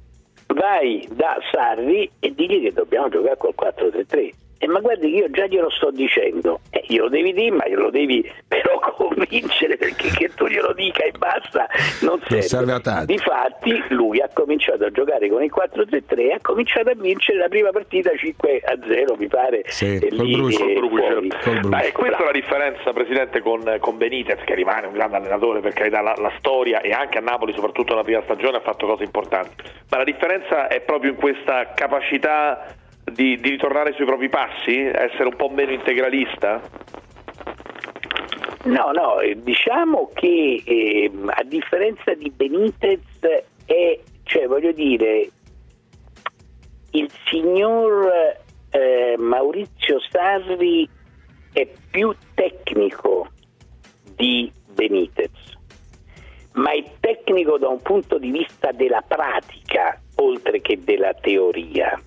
[SPEAKER 11] vai da Sarri e digli che dobbiamo giocare col quattro tre tre. Eh, ma guardi che io già glielo sto dicendo, eh, glielo devi dire ma glielo devi però convincere, perché che tu glielo dica e basta non serve,
[SPEAKER 4] non serve a tanto.
[SPEAKER 11] Difatti lui ha cominciato a giocare con il quattro tre tre e ha cominciato a vincere la prima partita cinque a zero mi pare,
[SPEAKER 4] sì,
[SPEAKER 11] e
[SPEAKER 4] col
[SPEAKER 11] lì
[SPEAKER 4] Bruce,
[SPEAKER 11] è
[SPEAKER 4] col
[SPEAKER 11] fuori.
[SPEAKER 4] Bruce.
[SPEAKER 10] Ma è questa la differenza presidente con, con Benitez, che rimane un grande allenatore per carità, la, la storia, e anche a Napoli soprattutto nella prima stagione ha fatto cose importanti, ma la differenza è proprio in questa capacità Di, di ritornare sui propri passi, essere un po' meno integralista?
[SPEAKER 11] No, no, diciamo che eh, a differenza di Benitez è, cioè voglio dire, il signor eh, Maurizio Sarri è più tecnico di Benitez, ma è tecnico da un punto di vista della pratica oltre che della teoria.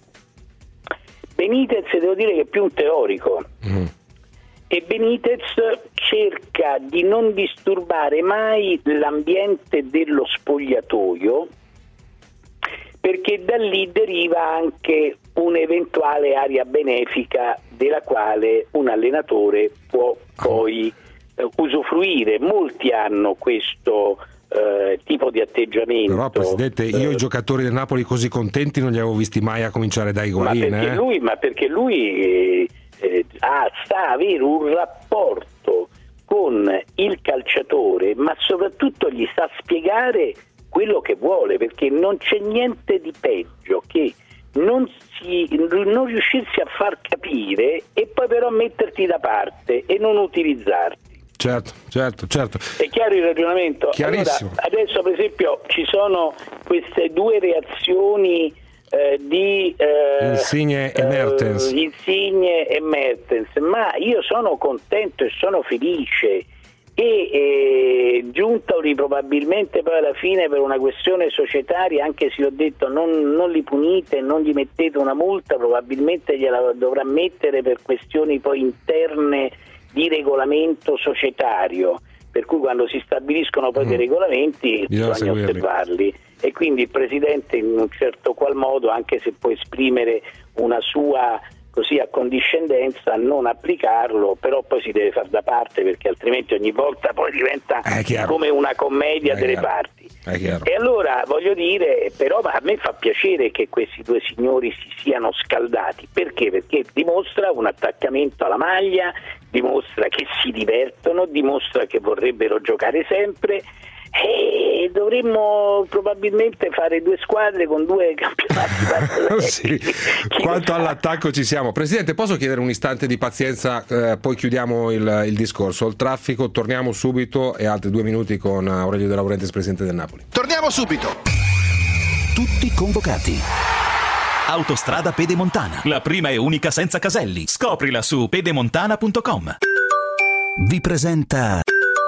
[SPEAKER 11] Benitez devo dire che è più un teorico mm. e Benitez cerca di non disturbare mai l'ambiente dello spogliatoio, perché da lì deriva anche un'eventuale area benefica della quale un allenatore può poi eh, usufruire. Molti hanno questo Uh, tipo di atteggiamento.
[SPEAKER 4] Però presidente, io uh, i giocatori del Napoli così contenti non li avevo visti mai, a cominciare da Higuaín,
[SPEAKER 11] ma perché
[SPEAKER 4] eh?
[SPEAKER 11] lui, ma perché lui eh, eh, ha, sta a avere un rapporto con il calciatore, ma soprattutto gli sa spiegare quello che vuole, perché non c'è niente di peggio che non, si, non riuscirsi a far capire e poi però metterti da parte e non utilizzarti.
[SPEAKER 4] Certo, certo, certo.
[SPEAKER 11] È chiaro il ragionamento?
[SPEAKER 4] Chiarissimo.
[SPEAKER 11] Allora, adesso per esempio ci sono queste due reazioni eh, di eh,
[SPEAKER 4] Insigne e Mertens.
[SPEAKER 11] Eh, Insigne e Mertens, ma io sono contento e sono felice e eh, Giuntoli probabilmente poi alla fine per una questione societaria, anche se ho detto non, non li punite, non gli mettete una multa, probabilmente gliela dovrà mettere per questioni poi interne di regolamento societario, per cui quando si stabiliscono poi mm. dei regolamenti bisogna, bisogna osservarli, e quindi il presidente in un certo qual modo, anche se può esprimere una sua così accondiscendenza, non applicarlo, però poi si deve far da parte, perché altrimenti ogni volta poi diventa come una commedia
[SPEAKER 4] È
[SPEAKER 11] delle
[SPEAKER 4] chiaro.
[SPEAKER 11] parti. E allora voglio dire, però a me fa piacere che questi due signori si siano scaldati. Perché? Perché dimostra un attaccamento alla maglia, dimostra che si divertono, dimostra che vorrebbero giocare sempre. E dovremmo probabilmente fare due squadre con due campionati.
[SPEAKER 4] Sì. Quanto all'attacco ci siamo. Presidente, posso chiedere un istante di pazienza, eh, poi chiudiamo il, il discorso. Il traffico, torniamo subito, e altri due minuti con Aurelio De Laurentiis, presidente del Napoli.
[SPEAKER 9] Torniamo subito.
[SPEAKER 2] Tutti convocati.
[SPEAKER 12] Autostrada Pedemontana, la prima e unica senza caselli. Scoprila su pedemontana punto com.
[SPEAKER 2] Vi presenta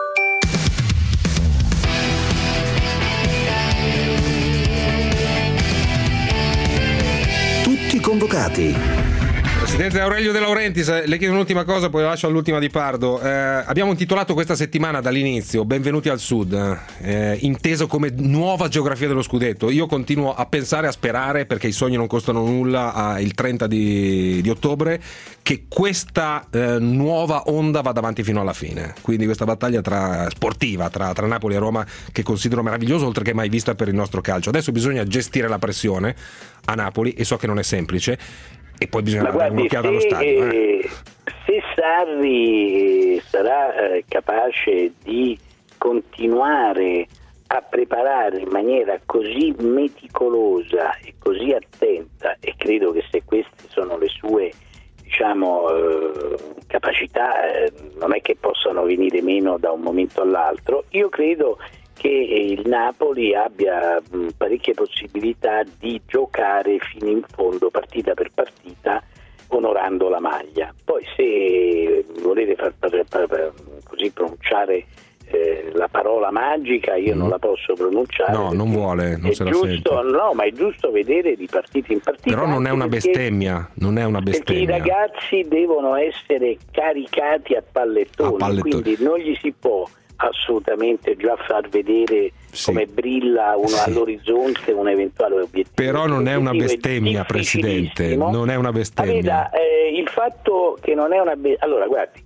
[SPEAKER 2] Tutti convocati.
[SPEAKER 4] Presidente Aurelio De Laurentiis, le chiedo un'ultima cosa, poi la lascio all'ultima di Pardo. Eh, abbiamo intitolato questa settimana dall'inizio Benvenuti al Sud, eh, inteso come nuova geografia dello scudetto. Io continuo a pensare, a sperare, perché i sogni non costano nulla, a, il trenta di, di ottobre, che questa eh, nuova onda vada avanti fino alla fine. Quindi questa battaglia tra, sportiva tra, tra Napoli e Roma, che considero meravigliosa, oltre che mai vista per il nostro calcio. Adesso bisogna gestire la pressione a Napoli, e so che non è semplice, e poi bisogna
[SPEAKER 11] Ma
[SPEAKER 4] dare un'occhiata allo stadio. Eh.
[SPEAKER 11] Se Sarri sarà eh, capace di continuare a preparare in maniera così meticolosa e così attenta, e credo che se queste sono le sue, diciamo, eh, capacità, eh, non è che possano venire meno da un momento all'altro, io credo che il Napoli abbia mh, parecchie possibilità di giocare fino in fondo, partita per partita, onorando la maglia. Poi se volete far, far, far così pronunciare eh, la parola magica, io mm. non la posso pronunciare.
[SPEAKER 4] No, non vuole, non se la
[SPEAKER 11] giusto,
[SPEAKER 4] sente.
[SPEAKER 11] No, ma è giusto vedere di partita in partita.
[SPEAKER 4] Però non è una
[SPEAKER 11] perché,
[SPEAKER 4] bestemmia, non è una bestemmia.
[SPEAKER 11] Perché i ragazzi devono essere caricati a pallettoni, a pallettoni. Quindi non gli si può assolutamente già far vedere sì. come brilla uno sì. all'orizzonte un eventuale obiettivo.
[SPEAKER 4] Però non è una bestemmia, Presidente, non è una bestemmia.
[SPEAKER 11] Veda, eh, il fatto che non è una bestemmia, allora guardi,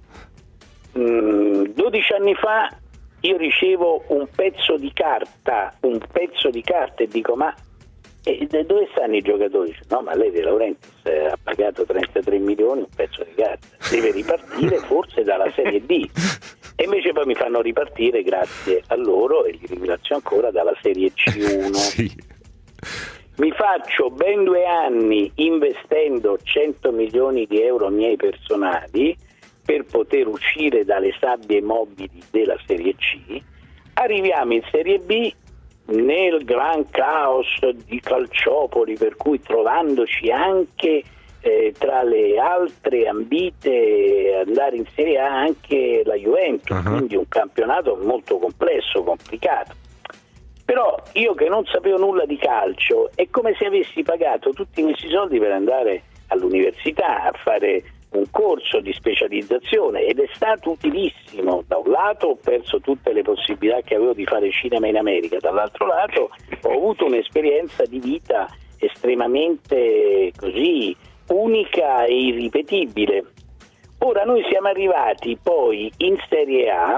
[SPEAKER 11] mh, dodici anni fa io ricevo un pezzo di carta, un pezzo di carta e dico ma e dove stanno i giocatori? No, ma lei De Laurentiis eh, ha pagato trentatré milioni un pezzo di carta, deve ripartire forse dalla Serie B. E invece poi mi fanno ripartire, grazie a loro, e li ringrazio ancora, dalla Serie C uno. Sì. Mi faccio ben due anni investendo cento milioni di euro miei personali per poter uscire dalle sabbie mobili della Serie C. Arriviamo in Serie B nel gran caos di Calciopoli, per cui trovandoci anche Eh, tra le altre ambite andare in Serie A anche la Juventus, uh-huh. quindi un campionato molto complesso, complicato. Però io che non sapevo nulla di calcio, è come se avessi pagato tutti questi soldi per andare all'università a fare un corso di specializzazione, ed è stato utilissimo. Da un lato ho perso tutte le possibilità che avevo di fare cinema in America, dall'altro lato ho avuto un'esperienza di vita estremamente così unica e irripetibile. Ora noi siamo arrivati poi in Serie A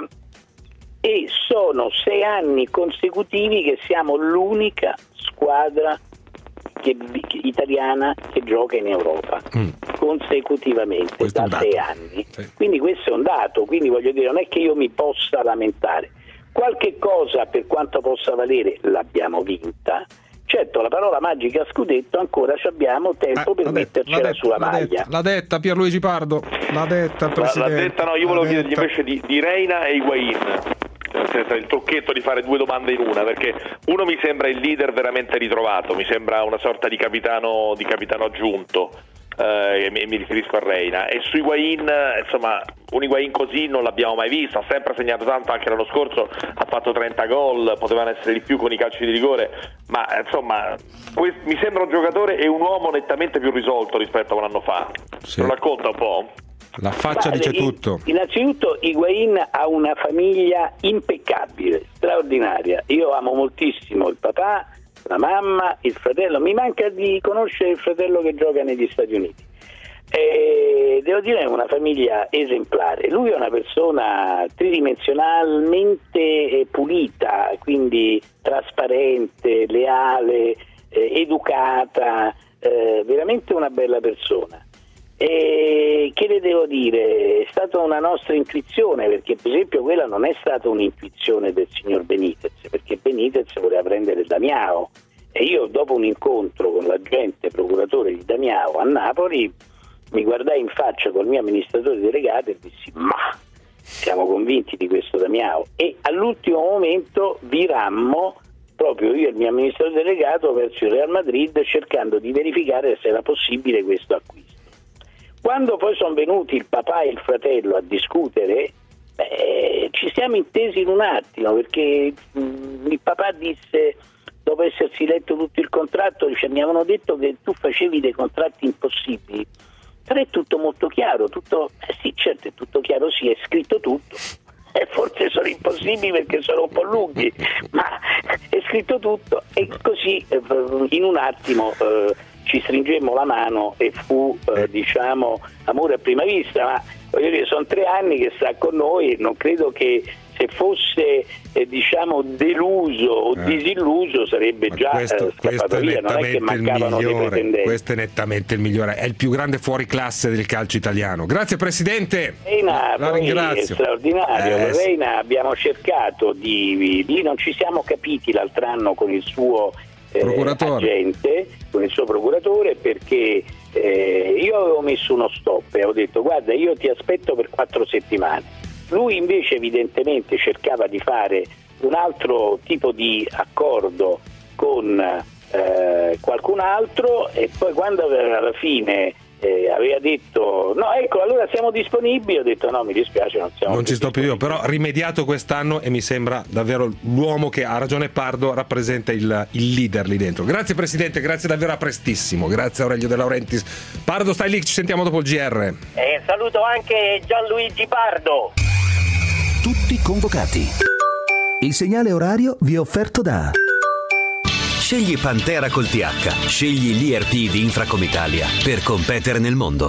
[SPEAKER 11] e sono sei anni consecutivi che siamo l'unica squadra che, che, italiana che gioca in Europa mm. consecutivamente questo da sei anni. Sì. Quindi questo è un dato, quindi voglio dire, non è che io mi possa lamentare. Qualche cosa, per quanto possa valere, l'abbiamo vinta. Certo, la parola magica scudetto ancora abbiamo tempo eh, per mettercela detta, sulla
[SPEAKER 4] l'ha
[SPEAKER 11] maglia.
[SPEAKER 4] Detta, l'ha detta Pierluigi Pardo, l'ha detta il Presidente.
[SPEAKER 10] L'ha detta, no, io volevo chiedergli invece di, di Reina e Higuaín, nel senso, il trucchetto di fare due domande in una, perché uno mi sembra il leader veramente ritrovato, mi sembra una sorta di capitano, di capitano aggiunto. Eh, mi, mi riferisco a Reina, e su Higuaín, insomma, un Higuaín così non l'abbiamo mai visto, ha sempre segnato tanto, anche l'anno scorso ha fatto trenta gol, potevano essere di più con i calci di rigore, ma insomma quest- mi sembra un giocatore e un uomo nettamente più risolto rispetto a un anno fa. Sì. Lo racconta un po'?
[SPEAKER 4] La faccia
[SPEAKER 11] Ma,
[SPEAKER 4] dice
[SPEAKER 11] in,
[SPEAKER 4] tutto.
[SPEAKER 11] Innanzitutto Higuaín ha una famiglia impeccabile, straordinaria. Io amo moltissimo il papà, la mamma, il fratello, mi manca di conoscere il fratello che gioca negli Stati Uniti, E devo dire è una famiglia esemplare. Lui è una persona tridimensionalmente pulita, quindi trasparente, leale, eh, educata, eh, veramente una bella persona. E che le devo dire? È stata una nostra intuizione, perché per esempio quella non è stata un'intuizione del signor Benitez, perché Benitez voleva prendere Damiao, e io dopo un incontro con l'agente procuratore di Damiao a Napoli mi guardai in faccia col mio amministratore delegato e dissi: ma siamo convinti di questo Damiao? E all'ultimo momento virammo, proprio io e il mio amministratore delegato, verso il Real Madrid, cercando di verificare se era possibile questo acquisto. Quando poi sono venuti il papà e il fratello a discutere, beh, ci siamo intesi in un attimo, perché mh, il papà disse, dopo essersi letto tutto il contratto, dice: mi avevano detto che tu facevi dei contratti impossibili. Però è tutto molto chiaro, tutto, eh sì, certo, è tutto chiaro, sì, è scritto tutto. E forse sono impossibili perché sono un po' lunghi, ma è scritto tutto. E così in un attimo eh, ci stringemmo la mano e fu eh, diciamo amore a prima vista, ma voglio dire, sono tre anni che sta con noi e non credo che se fosse eh, diciamo deluso o eh. disilluso sarebbe già
[SPEAKER 4] questo,
[SPEAKER 11] eh, scappato via, non è che mancavano dei pretendenti.
[SPEAKER 4] Questo è nettamente il migliore, è il più grande fuoriclasse del calcio italiano. Grazie Presidente.
[SPEAKER 11] Reina,
[SPEAKER 4] la ringrazio.
[SPEAKER 11] È straordinario.
[SPEAKER 4] Eh,
[SPEAKER 11] Reina abbiamo cercato di, di non ci siamo capiti l'altro anno con il suo eh, agente, con il suo procuratore, perché eh, io avevo messo uno stop e ho detto: guarda, io ti aspetto per quattro settimane. Lui invece evidentemente cercava di fare un altro tipo di accordo con eh, qualcun altro, e poi quando alla fine eh, aveva detto no, ecco, allora siamo disponibili, ho detto no, mi dispiace, non siamo
[SPEAKER 4] non ci sto più io, però rimediato quest'anno e mi sembra davvero l'uomo che, ha ragione Pardo, rappresenta il, il leader lì dentro. Grazie Presidente, grazie davvero, a prestissimo, grazie Aurelio De Laurentiis. Pardo, stai lì, ci sentiamo dopo il G R.
[SPEAKER 13] E saluto anche Gianluigi Pardo.
[SPEAKER 2] Tutti convocati. Il segnale orario vi è offerto da
[SPEAKER 14] Scegli Pantera col T H. Scegli l'I R P di Infracom Italia per competere nel mondo.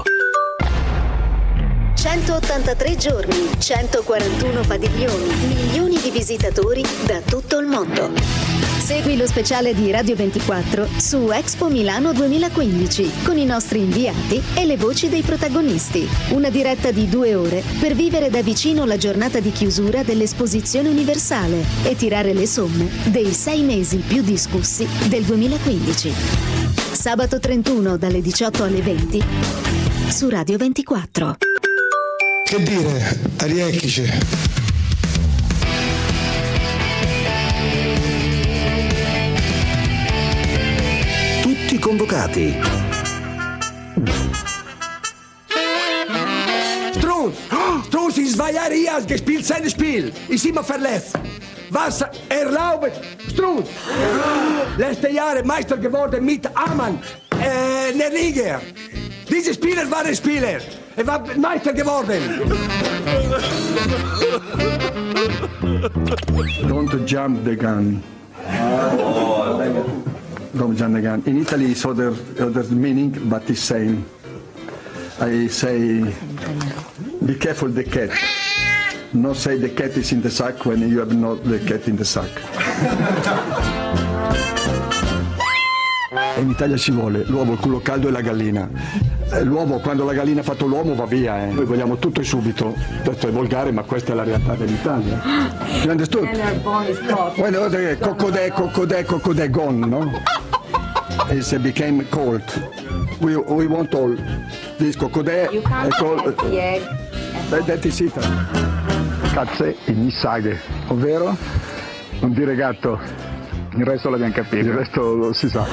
[SPEAKER 6] centottantatré giorni, centoquarantuno padiglioni, milioni di visitatori da tutto il mondo. Segui lo speciale di Radio ventiquattro su Expo Milano duemilaquindici con i nostri inviati e le voci dei protagonisti. Una diretta di due ore per vivere da vicino la giornata di chiusura dell'Esposizione Universale e tirare le somme dei sei mesi più discussi del duemilaquindici. Sabato trentuno dalle diciotto alle venti su Radio ventiquattro.
[SPEAKER 9] Che dire, Ariecchice.
[SPEAKER 2] Tutti convocati.
[SPEAKER 15] Strunz! Strunz, in zwei Jahren hier gespielt, sein Spiel. Ist immer verletzt. Was erlaubt Strunz? Letzte Jahre Meister geworden mit Amann, äh, in der Liga. Diese Spieler waren Spieler. Er war Meister geworden.
[SPEAKER 16] Don't jump the gun. Don't jump the gun. In Italy it's other, other meaning, but it's same. I say, be careful the cat. Not say the cat is in the sack when you have not the cat in the sack. In Italia ci vuole l'uovo, il culo caldo e la gallina. L'uovo, quando la gallina ha fatto l'uomo va via, eh. Noi vogliamo tutto e subito. Questo è volgare, ma questa è la realtà dell'Italia. You understood? Well, cocodè, cocodè, cocodè gone, no? It became cold. We, we want all this cocodè.
[SPEAKER 17] You can't
[SPEAKER 16] cold.
[SPEAKER 17] the egg.
[SPEAKER 16] That, that is it. Cazze e nissaghe, ovvero non dire gatto. Il resto l'abbiamo capito. Il resto lo si sa.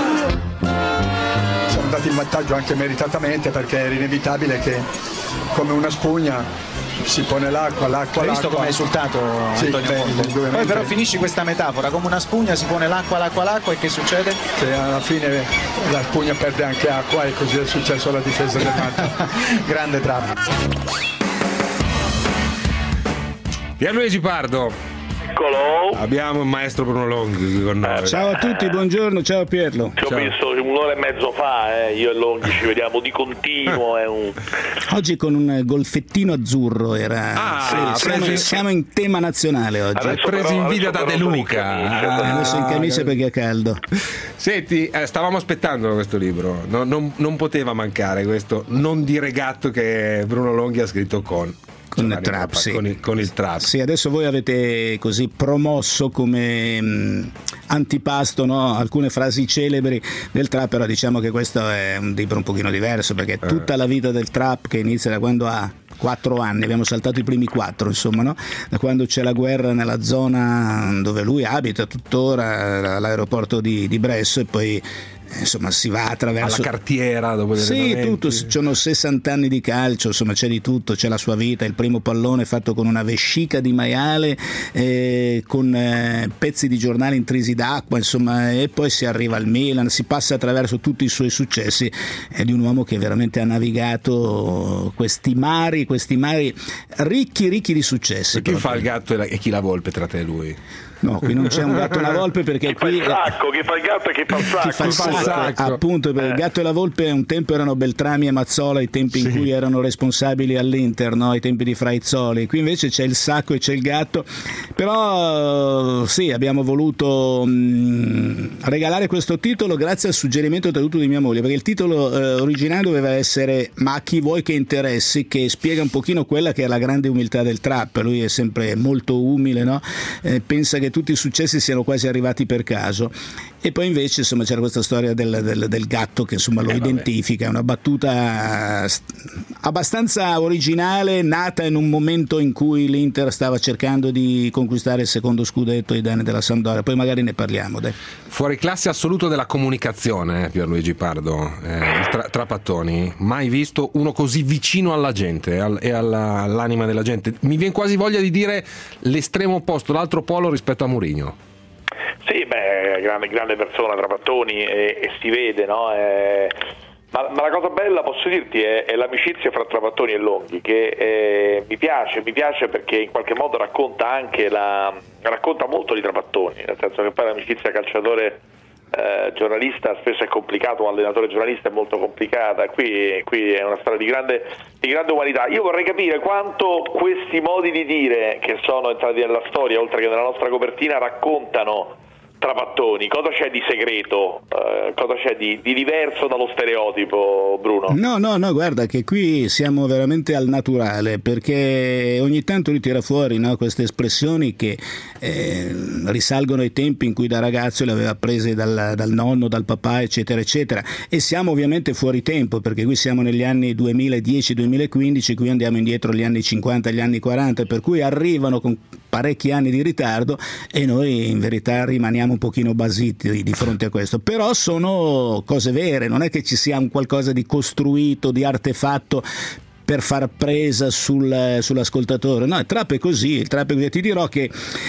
[SPEAKER 16] Siamo andati in vantaggio anche meritatamente, perché era inevitabile che come una spugna si pone l'acqua, l'acqua,
[SPEAKER 18] Hai visto
[SPEAKER 16] l'acqua.
[SPEAKER 18] come hai esultato Antonio
[SPEAKER 16] beh,
[SPEAKER 18] Conte? Poi però finisci questa metafora, come una spugna si pone l'acqua, l'acqua, l'acqua e che succede?
[SPEAKER 16] Che alla fine la spugna perde anche acqua e così è successo alla difesa del Manchester.
[SPEAKER 18] Grande trappola.
[SPEAKER 4] Pierluigi Pardo.
[SPEAKER 10] Eccolo.
[SPEAKER 4] Abbiamo il maestro Bruno Longhi con noi.
[SPEAKER 17] Ciao a tutti, buongiorno, ciao Pierlo.
[SPEAKER 10] Ci ho
[SPEAKER 17] ciao.
[SPEAKER 10] visto un'ora e mezzo fa, eh. Io e Longhi ci vediamo di continuo. È un...
[SPEAKER 17] Oggi con un golfettino azzurro era.
[SPEAKER 4] Ah,
[SPEAKER 17] sì, siamo,
[SPEAKER 4] presi...
[SPEAKER 17] siamo in tema nazionale oggi.
[SPEAKER 4] Hai preso invidia da De Luca.
[SPEAKER 17] Ah, adesso in camicia perché è caldo.
[SPEAKER 4] Senti, eh, stavamo aspettando questo libro, no, non, non poteva mancare questo non dire gatto che Bruno Longhi ha scritto con.
[SPEAKER 17] Con il trap, sì.
[SPEAKER 4] Con il, con il trap.
[SPEAKER 17] Sì, adesso voi avete così promosso come mh, antipasto, no? Alcune frasi celebri del trap, però diciamo che questo è un libro un pochino diverso, perché
[SPEAKER 4] eh.
[SPEAKER 17] tutta la vita del trap, che inizia da quando ha quattro anni, abbiamo saltato i primi quattro, insomma, no? Da quando c'è la guerra nella zona dove lui abita tuttora, l'aeroporto di, di Bresso, e poi insomma si va attraverso
[SPEAKER 4] alla cartiera dopo degli
[SPEAKER 17] sì,
[SPEAKER 4] allenamenti.
[SPEAKER 17] tutto, sono sessanta anni di calcio, insomma c'è di tutto, c'è la sua vita, il primo pallone fatto con una vescica di maiale, eh, con eh, pezzi di giornale intrisi d'acqua, insomma, e poi si arriva al Milan, si passa attraverso tutti i suoi successi. È di un uomo che veramente ha navigato questi mari, questi mari ricchi ricchi di successi.
[SPEAKER 4] Chi fa il gatto e, la, e chi la volpe tra te e lui?
[SPEAKER 17] No, qui non c'è un gatto e una volpe, perché
[SPEAKER 10] chi
[SPEAKER 17] qui
[SPEAKER 10] fa il sacco, chi fa il gatto e chi fa il sacco,
[SPEAKER 17] chi fa il sacco, sacco. Appunto, perché il gatto e la volpe un tempo erano Beltrami e Mazzola, i tempi sì. in cui erano responsabili all'Inter, no? I tempi di Fraizzoli. Qui invece c'è il sacco e c'è il gatto, però sì, abbiamo voluto mh, regalare questo titolo grazie al suggerimento tenuto di mia moglie, perché il titolo eh, originale doveva essere Ma a chi vuoi che interessi, che spiega un pochino quella che è la grande umiltà del trap. Lui è sempre molto umile, no? Eh, pensa che tutti i successi siano quasi arrivati per caso, e poi invece insomma c'era questa storia del, del, del gatto che insomma lo eh, identifica. È una battuta abbastanza originale, nata in un momento in cui l'Inter stava cercando di conquistare il secondo scudetto ai danni della Sampdoria. Poi magari ne parliamo, dai.
[SPEAKER 4] Fuori classe assoluto della comunicazione, eh, Pierluigi Pardo, eh, il tra- Trapattoni, mai visto uno così vicino alla gente al- e alla- all'anima della gente. Mi viene quasi voglia di dire l'estremo opposto, l'altro polo rispetto a Mourinho.
[SPEAKER 10] Sì, beh, grande, grande persona Trapattoni, e, e si vede, no? E, ma, ma la cosa bella, posso dirti, è, è l'amicizia fra Trapattoni e Longhi, che eh, mi piace, mi piace perché in qualche modo racconta anche la racconta molto di Trapattoni, nel senso che poi l'amicizia calciatore eh, giornalista spesso è complicato, un allenatore giornalista è molto complicata. Qui, qui è una storia di grande, di grande umanità. Io vorrei capire quanto questi modi di dire che sono entrati nella storia, oltre che nella nostra copertina, raccontano Trapattoni. Cosa c'è di segreto? Eh, cosa c'è di, di diverso dallo stereotipo, Bruno?
[SPEAKER 17] No, no, no, guarda che qui siamo veramente al naturale, perché ogni tanto lui tira fuori, no, queste espressioni che eh, risalgono ai tempi in cui da ragazzo le aveva prese dal, dal nonno, dal papà, eccetera, eccetera. E siamo ovviamente fuori tempo, perché qui siamo negli anni duemiladieci duemilaquindici, qui andiamo indietro agli anni cinquanta, agli anni quaranta, per cui arrivano con parecchi anni di ritardo e noi in verità rimaniamo un pochino basiti di fronte a questo. Però sono cose vere, non è che ci sia un qualcosa di costruito, di artefatto per far presa sul, sull'ascoltatore. No, il trap è così, il trap è così. Ti dirò che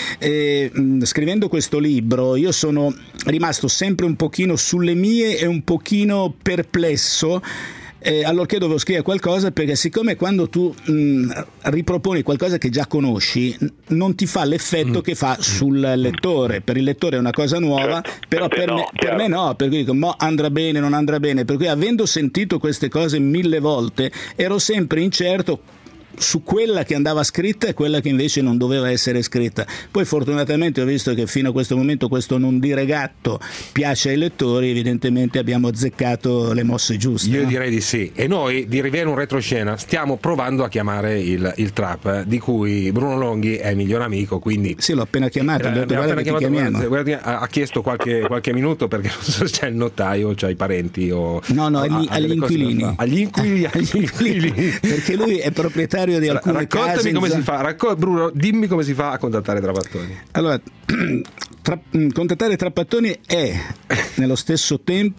[SPEAKER 17] eh, scrivendo questo libro io sono rimasto sempre un pochino sulle mie e un pochino perplesso Eh, allorché dovevo scrivere qualcosa, perché siccome quando tu mh, riproponi qualcosa che già conosci non ti fa l'effetto mm. che fa sul lettore. Per il lettore è una cosa nuova, certo, però per, no, me, per me no, per cui dico mo andrà bene, non andrà bene, per cui avendo sentito queste cose mille volte ero sempre incerto su quella che andava scritta e quella che invece non doveva essere scritta. Poi fortunatamente ho visto che fino a questo momento questo non dire gatto piace ai lettori, evidentemente abbiamo azzeccato le mosse giuste.
[SPEAKER 4] Io
[SPEAKER 17] no?
[SPEAKER 4] direi di sì. E noi di Riviera un retroscena stiamo provando a chiamare il, il trap, di cui Bruno Longhi è miglior amico, quindi
[SPEAKER 17] sì, l'ho appena chiamato,
[SPEAKER 4] eh,
[SPEAKER 17] detto,
[SPEAKER 4] appena chiamato,
[SPEAKER 17] guarda,
[SPEAKER 4] guarda, ha chiesto qualche, qualche minuto, perché non so se c'è il notaio, c'è i parenti o
[SPEAKER 17] no no
[SPEAKER 4] a,
[SPEAKER 17] agli,
[SPEAKER 4] a
[SPEAKER 17] agli inquilini
[SPEAKER 4] agli inquilini,
[SPEAKER 17] agli inquilini perché lui è proprietario di alcune
[SPEAKER 4] Raccontami
[SPEAKER 17] case
[SPEAKER 4] come
[SPEAKER 17] in...
[SPEAKER 4] si fa, raccol- Bruno, dimmi come si fa a contattare Trapattoni.
[SPEAKER 17] Allora, tra- contattare Trapattoni è nello stesso tempo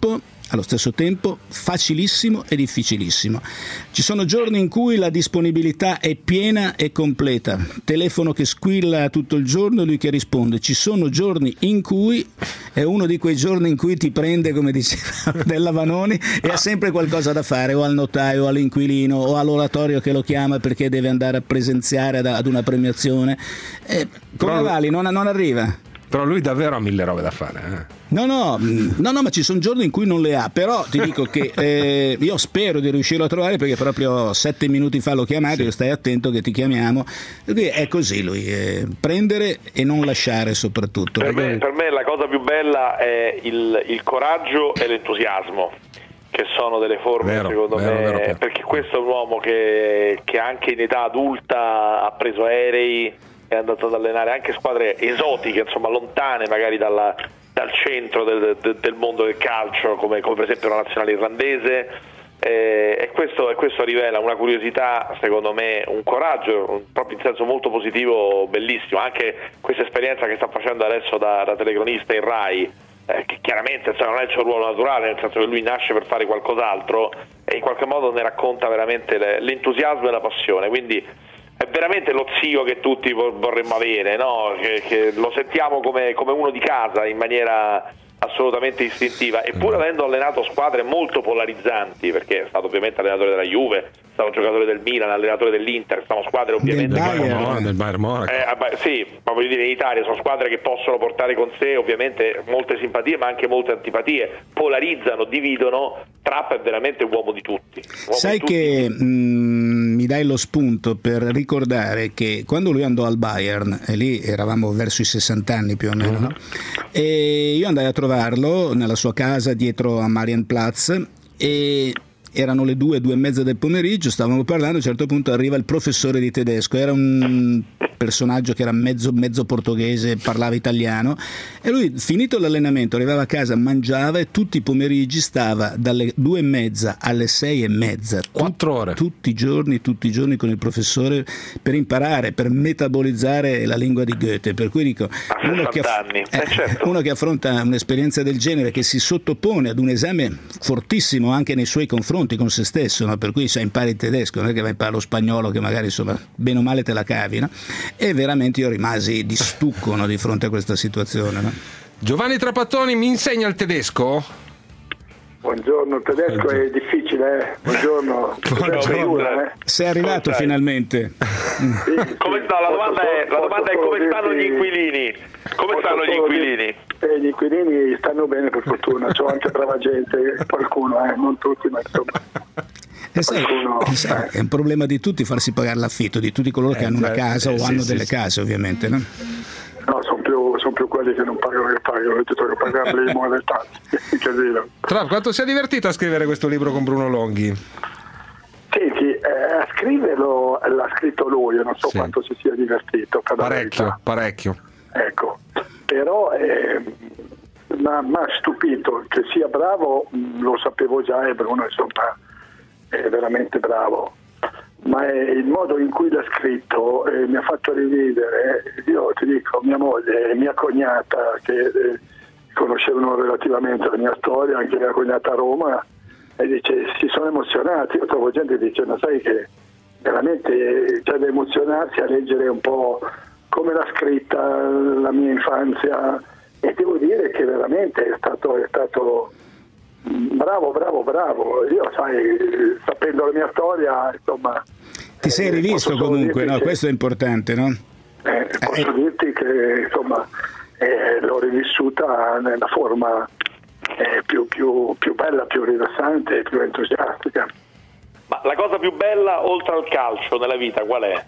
[SPEAKER 17] allo stesso tempo facilissimo e difficilissimo. Ci sono giorni in cui la disponibilità è piena e completa, telefono che squilla tutto il giorno e lui che risponde. Ci sono giorni in cui è uno di quei giorni in cui ti prende, come diceva Della Vanoni, e ha sempre qualcosa da fare, o al notaio, o all'inquilino, o all'oratorio che lo chiama perché deve andare a presenziare ad una premiazione. Eh, come Vali non, non arriva.
[SPEAKER 4] Però lui davvero ha mille robe da fare. Eh.
[SPEAKER 17] No, no, no, no, ma ci sono giorni in cui non le ha, però ti dico che eh, io spero di riuscirlo a trovare, perché proprio sette minuti fa l'ho chiamato, sì. Stai attento che ti chiamiamo. Lui è così, lui, eh, prendere e non lasciare soprattutto.
[SPEAKER 10] Per me, per me la cosa più bella è il, il coraggio e l'entusiasmo, che sono delle forme, vero, secondo vero, me, vero, perché questo è un uomo che, che anche in età adulta ha preso aerei, è andato ad allenare anche squadre esotiche, insomma lontane magari dalla, dal centro del, del, del mondo del calcio, come, come per esempio la nazionale irlandese, eh, e, questo, e questo rivela una curiosità, secondo me, un coraggio proprio in senso molto positivo, bellissimo. Anche questa esperienza che sta facendo adesso da, da telecronista in Rai, eh, che chiaramente insomma, non è il suo ruolo naturale, nel senso che lui nasce per fare qualcos'altro, e in qualche modo ne racconta veramente le, l'entusiasmo e la passione, quindi è veramente lo zio che tutti vorremmo avere, no? che, che lo sentiamo come, come uno di casa in maniera assolutamente istintiva, eppure avendo allenato squadre molto polarizzanti, perché è stato ovviamente allenatore della Juve, è stato giocatore del Milan, allenatore dell'Inter, sono squadre ovviamente
[SPEAKER 4] del Bayern, del Bayern Monaco.
[SPEAKER 10] Eh, sì, ma voglio dire, in Italia sono squadre che possono portare con sé ovviamente molte simpatie ma anche molte antipatie, polarizzano, dividono. Trapp è veramente uomo di tutti. Uomo
[SPEAKER 17] Sai
[SPEAKER 10] di tutti.
[SPEAKER 17] che mh, mi dai lo spunto per ricordare che quando lui andò al Bayern, e lì eravamo verso i sessanta anni più o meno, no? E io andai a trovarlo nella sua casa dietro a Marienplatz, e erano le due, due e mezza del pomeriggio, stavamo parlando, a un certo punto arriva il professore di tedesco, era un personaggio che era mezzo, mezzo portoghese, parlava italiano, e lui, finito l'allenamento, arrivava a casa, mangiava e tutti i pomeriggi stava dalle due e mezza alle sei e mezza,
[SPEAKER 4] quattro ore,
[SPEAKER 17] tutti i giorni, tutti i giorni con il professore, per imparare, per metabolizzare la lingua di Goethe. Per cui dico, uno che, aff-
[SPEAKER 10] anni. Eh, certo.
[SPEAKER 17] uno che affronta un'esperienza del genere, che si sottopone ad un esame fortissimo anche nei suoi confronti con se stesso, no? Per cui sai, impari il tedesco, non è che vai a imparare lo spagnolo, che magari insomma bene o male te la cavi, no? E veramente io rimasi di stucco, no, di fronte a questa situazione, no?
[SPEAKER 4] Giovanni Trapattoni, mi insegna il tedesco?
[SPEAKER 19] Buongiorno, il tedesco Buongiorno. È difficile, eh? Buongiorno.
[SPEAKER 17] Buongiorno. Dura, eh? Sei arrivato finalmente.
[SPEAKER 10] Sì, come, no, la domanda è, la domanda è come stanno gli inquilini? Come stanno gli inquilini?
[SPEAKER 19] Eh, gli inquilini stanno bene, per fortuna, c'ho anche brava gente, qualcuno, eh, non tutti, ma insomma.
[SPEAKER 17] Eh, sai, eh, sai, è un problema di tutti farsi pagare l'affitto, di tutti coloro che eh, hanno una casa eh, o sì, hanno sì, delle sì. case, ovviamente, no?
[SPEAKER 19] No, sono più, son più quelli che non pagano che pagano, ti tocca pagarli in modo tanti. Casino.
[SPEAKER 4] Tra quanto si è divertito a scrivere questo libro con Bruno Longhi?
[SPEAKER 19] Senti, eh, a scriverlo l'ha scritto lui, io non so sì. quanto si sia divertito. Per
[SPEAKER 4] parecchio, parecchio.
[SPEAKER 19] Ecco, però eh, mi ha stupito che sia bravo, lo sapevo già, e Bruno insomma è veramente bravo, ma è il modo in cui l'ha scritto eh, mi ha fatto rividere. Io ti dico, mia moglie e mia cognata, che eh, conoscevano relativamente la mia storia, anche mia cognata a Roma, e dice si sono emozionati. Io trovo gente che dice, ma sai che veramente c'è da emozionarsi a leggere un po' come l'ha scritta la mia infanzia, e devo dire che veramente è stato, è stato bravo, bravo, bravo. Io, sai, sapendo la mia storia, insomma.
[SPEAKER 17] Ti sei rivisto eh, comunque, no? Che, questo è importante, no?
[SPEAKER 19] Eh, posso eh. dirti che, insomma, eh, l'ho rivissuta nella forma eh, più, più, più bella, più rilassante, più entusiastica.
[SPEAKER 10] Ma la cosa più bella, oltre al calcio, nella vita, qual è?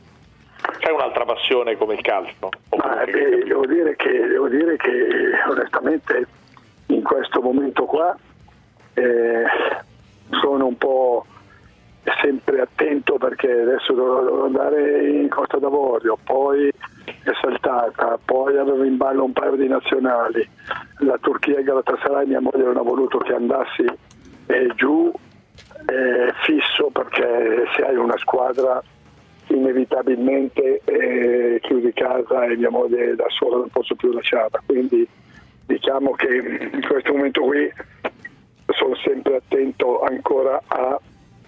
[SPEAKER 10] C'è un'altra passione come il calcio?
[SPEAKER 19] Ma, eh, devo dire che, devo dire che onestamente in questo momento qua eh, sono un po' sempre attento, perché adesso devo andare in Costa d'Avorio, poi è saltata, poi avevo in ballo un paio di nazionali, la Turchia e Galatasaray, mia moglie non ha voluto che andassi eh, giù eh, fisso, perché se hai una squadra inevitabilmente eh, chiudi casa e mia moglie da sola non posso più lasciarla, quindi diciamo che in questo momento qui sono sempre attento ancora a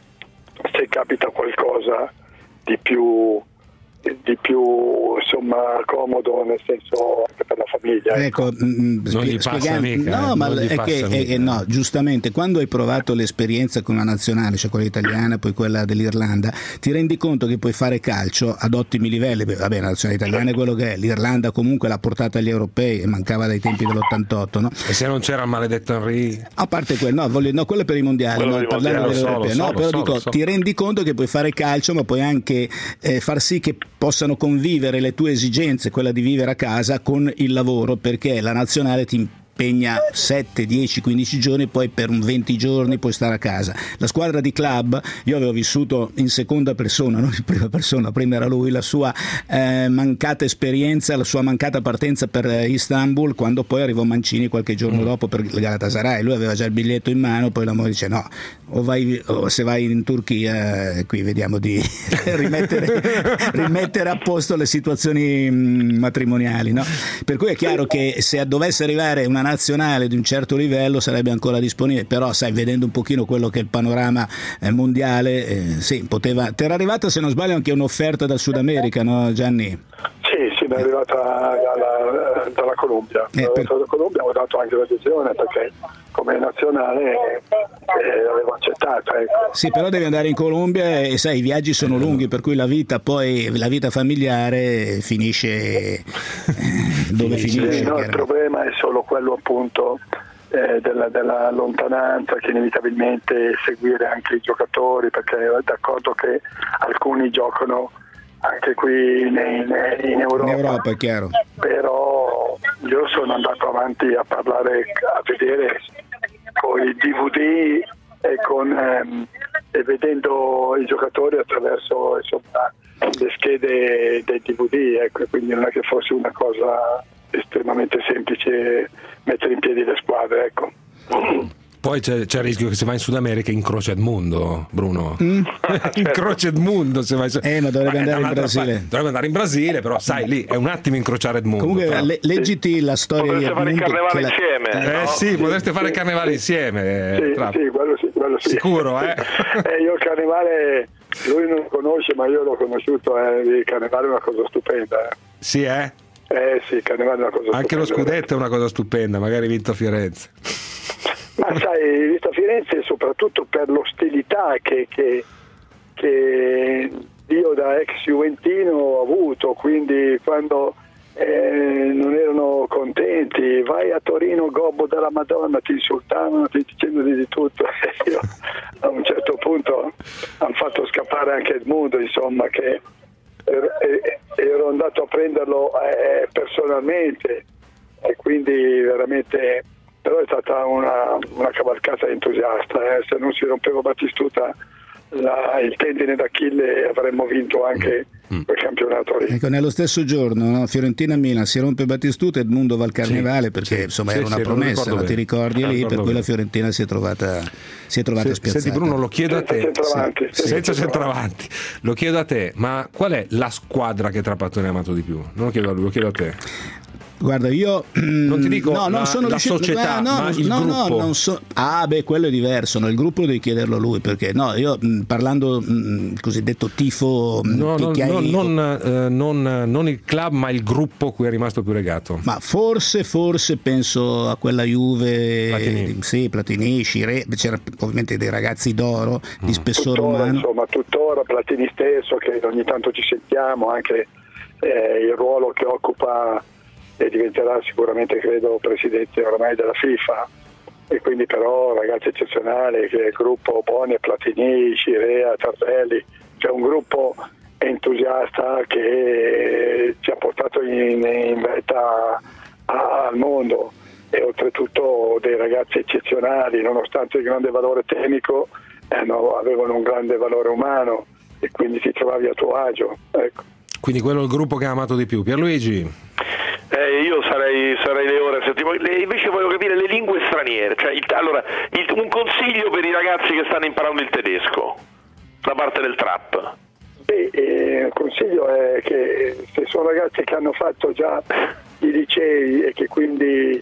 [SPEAKER 19] se capita qualcosa di più di più insomma comodo, nel senso anche per la famiglia.
[SPEAKER 17] Ecco,
[SPEAKER 19] ecco.
[SPEAKER 17] mh,
[SPEAKER 4] non gli
[SPEAKER 17] spie-
[SPEAKER 4] passa mica,
[SPEAKER 17] no,
[SPEAKER 4] eh,
[SPEAKER 17] ma
[SPEAKER 4] non gli
[SPEAKER 17] è
[SPEAKER 4] passa
[SPEAKER 17] che è,
[SPEAKER 4] mica.
[SPEAKER 17] è- no, giustamente quando hai provato l'esperienza con la nazionale, cioè quella italiana, poi quella dell'Irlanda, ti rendi conto che puoi fare calcio ad ottimi livelli. Beh, vabbè, la nazionale italiana è quello che è, l'Irlanda comunque l'ha portata agli europei e mancava dai tempi dell'ottantotto, no?
[SPEAKER 4] E se non c'era il maledetto Henry?
[SPEAKER 17] A parte quello, no, voglio, no, quello è per i mondiali,
[SPEAKER 4] Quello
[SPEAKER 17] no,
[SPEAKER 4] per i
[SPEAKER 17] parlando
[SPEAKER 4] mondiali,
[SPEAKER 17] dell'europeo.
[SPEAKER 4] solo,
[SPEAKER 17] No,
[SPEAKER 4] solo,
[SPEAKER 17] però
[SPEAKER 4] solo,
[SPEAKER 17] dico,
[SPEAKER 4] solo.
[SPEAKER 17] ti rendi conto che puoi fare calcio, ma puoi anche eh, far sì che possano convivere le tue esigenze, quella di vivere a casa, con il lavoro, perché la nazionale ti impegna sette, dieci, quindici giorni, poi per un venti giorni puoi stare a casa. La squadra di club, io avevo vissuto in seconda persona, non in prima persona, prima era lui, la sua eh, mancata esperienza, la sua mancata partenza per eh, Istanbul, quando poi arrivò Mancini qualche giorno dopo per il Galatasaray. Lui aveva già il biglietto in mano, poi la moglie dice no, o vai, o se vai in Turchia, eh, qui vediamo di rimettere, rimettere a posto le situazioni mh, matrimoniali, no? Per cui è chiaro che se dovesse arrivare una nazionale di un certo livello sarebbe ancora disponibile, però sai, vedendo un pochino quello che è il panorama eh, mondiale, eh, sì, poteva. Ti era arrivata, se non sbaglio, anche un'offerta dal Sud America, no Gianni?
[SPEAKER 19] Sì, sì, mi è arrivata dalla, dalla Colombia.
[SPEAKER 17] Eh, per...
[SPEAKER 19] dalla Colombia ho dato anche l'adesione perché come nazionale eh, avevo accettato. Ecco.
[SPEAKER 17] Sì, però devi andare in Colombia e sai, i viaggi sono lunghi, per cui la vita poi la vita familiare finisce eh, dove finisce.
[SPEAKER 19] Sì, no, il problema è solo quello appunto eh, della, della lontananza, che inevitabilmente seguire anche i giocatori, perché è d'accordo che alcuni giocano anche qui nei, nei, in Europa.
[SPEAKER 17] In Europa, è chiaro.
[SPEAKER 19] Però io sono andato avanti a parlare, a vedere con i D V D e, con, ehm, e vedendo i giocatori attraverso insomma, le schede dei D V D, ecco, quindi non è che fosse una cosa estremamente semplice mettere in piedi le squadre, ecco.
[SPEAKER 4] Poi c'è, c'è il rischio che se vai in Sud America incrocia Edmundo, Bruno.
[SPEAKER 17] Mm?
[SPEAKER 4] Incrocia Edmundo se vai.
[SPEAKER 17] Eh, ma dovrebbe
[SPEAKER 4] Ma
[SPEAKER 17] andare in
[SPEAKER 4] dall'altra
[SPEAKER 17] Brasile.
[SPEAKER 4] parte- Dovrebbe andare in Brasile, però sai, lì è un attimo incrociare Edmundo.
[SPEAKER 17] Comunque
[SPEAKER 4] però.
[SPEAKER 17] le- leggiti la storia di
[SPEAKER 10] Potreste fare il
[SPEAKER 17] Edmundo,
[SPEAKER 10] carnevale
[SPEAKER 17] che la-
[SPEAKER 10] insieme.
[SPEAKER 4] Eh
[SPEAKER 10] no?
[SPEAKER 4] sì, potreste fare il carnevale insieme.
[SPEAKER 19] Sì,
[SPEAKER 4] tra-
[SPEAKER 19] sì, quello sì, quello sì.
[SPEAKER 4] Sicuro, eh?
[SPEAKER 19] eh? Io il carnevale, lui non lo conosce, ma io l'ho conosciuto, eh, il carnevale è una cosa stupenda. Eh,
[SPEAKER 4] Sì, eh?
[SPEAKER 19] eh sì, il carnevale è una cosa
[SPEAKER 4] Anche lo
[SPEAKER 19] stupenda.
[SPEAKER 4] scudetto è una cosa stupenda, magari vinto a Firenze.
[SPEAKER 19] Ma sai, visto a Firenze soprattutto per l'ostilità che, che, che io da ex juventino ho avuto, quindi quando eh, non erano contenti, vai a Torino, gobbo della Madonna, ti insultavano, ti dicendo di tutto. Io a un certo punto hanno fatto scappare anche Edmundo, insomma, che ero, ero andato a prenderlo eh, personalmente e quindi veramente. Però è stata una, una cavalcata entusiasta, eh. Se non si rompeva Battistuta la, il tendine d'Achille avremmo vinto anche mm. quel campionato lì.
[SPEAKER 17] Ecco, nello stesso giorno, no? Fiorentina-Milan, si rompe Battistuta, Edmundo va al carnevale,
[SPEAKER 4] Sì,
[SPEAKER 17] perché
[SPEAKER 4] sì,
[SPEAKER 17] insomma
[SPEAKER 4] sì,
[SPEAKER 17] era una
[SPEAKER 4] sì, lo
[SPEAKER 17] promessa,
[SPEAKER 4] ricordo
[SPEAKER 17] no? Ti
[SPEAKER 4] bene.
[SPEAKER 17] ricordi
[SPEAKER 4] Lo
[SPEAKER 17] lì,
[SPEAKER 4] ricordo
[SPEAKER 17] per cui la
[SPEAKER 4] bene.
[SPEAKER 17] Fiorentina si è trovata, si è trovata
[SPEAKER 4] Se-
[SPEAKER 17] spiazzata.
[SPEAKER 4] Senti Bruno, lo chiedo a te.
[SPEAKER 19] Senza centravanti,
[SPEAKER 4] Sì, senza centravanti. Lo chiedo a te, ma qual è la squadra che Trapattoni ha amato di più? Non lo chiedo a lui, lo chiedo a te.
[SPEAKER 17] Guarda, io
[SPEAKER 4] Non ti dico
[SPEAKER 17] no, non
[SPEAKER 4] la-
[SPEAKER 17] sono
[SPEAKER 4] la
[SPEAKER 17] riuscito,
[SPEAKER 4] società,
[SPEAKER 17] eh, no,
[SPEAKER 4] ma
[SPEAKER 17] no,
[SPEAKER 4] il
[SPEAKER 17] no, no,
[SPEAKER 4] gruppo.
[SPEAKER 17] non so. Ah, beh, quello è diverso. No? Il gruppo devi chiederlo a lui, perché no, io mh, parlando mh, cosiddetto tifo, mh,
[SPEAKER 4] No,
[SPEAKER 17] che-
[SPEAKER 4] no,
[SPEAKER 17] che
[SPEAKER 4] no,
[SPEAKER 17] hai-
[SPEAKER 4] non, eh, non- non il club, ma il gruppo cui è rimasto più legato.
[SPEAKER 17] Ma forse, forse penso a quella Juve,
[SPEAKER 4] Platini.
[SPEAKER 17] sì, Platini, Scire, c'era ovviamente dei ragazzi d'oro di spessore
[SPEAKER 19] Tuttora,
[SPEAKER 17] umano.
[SPEAKER 19] insomma, tuttora Platini stesso, che ogni tanto ci sentiamo, anche eh, il ruolo che occupa e diventerà sicuramente, credo, presidente oramai della FIFA, e quindi però ragazzi eccezionali, che è il gruppo Boni e Platini, Scirea, Tardelli, c'è un gruppo entusiasta che ci ha portato in, in verità a- al mondo, e oltretutto dei ragazzi eccezionali, nonostante il grande valore tecnico, eh, no, avevano un grande valore umano, e quindi ti trovavi a tuo agio, ecco.
[SPEAKER 4] Quindi quello è il gruppo che ha amato di più. Pierluigi?
[SPEAKER 10] Eh, io sarei, sarei le ore a settimana. Le- invece voglio capire le lingue straniere, cioè il, allora il, un consiglio per i ragazzi che stanno imparando il tedesco da parte del trap.
[SPEAKER 19] Beh, eh, il consiglio è che se sono ragazzi che hanno fatto già i licei e che quindi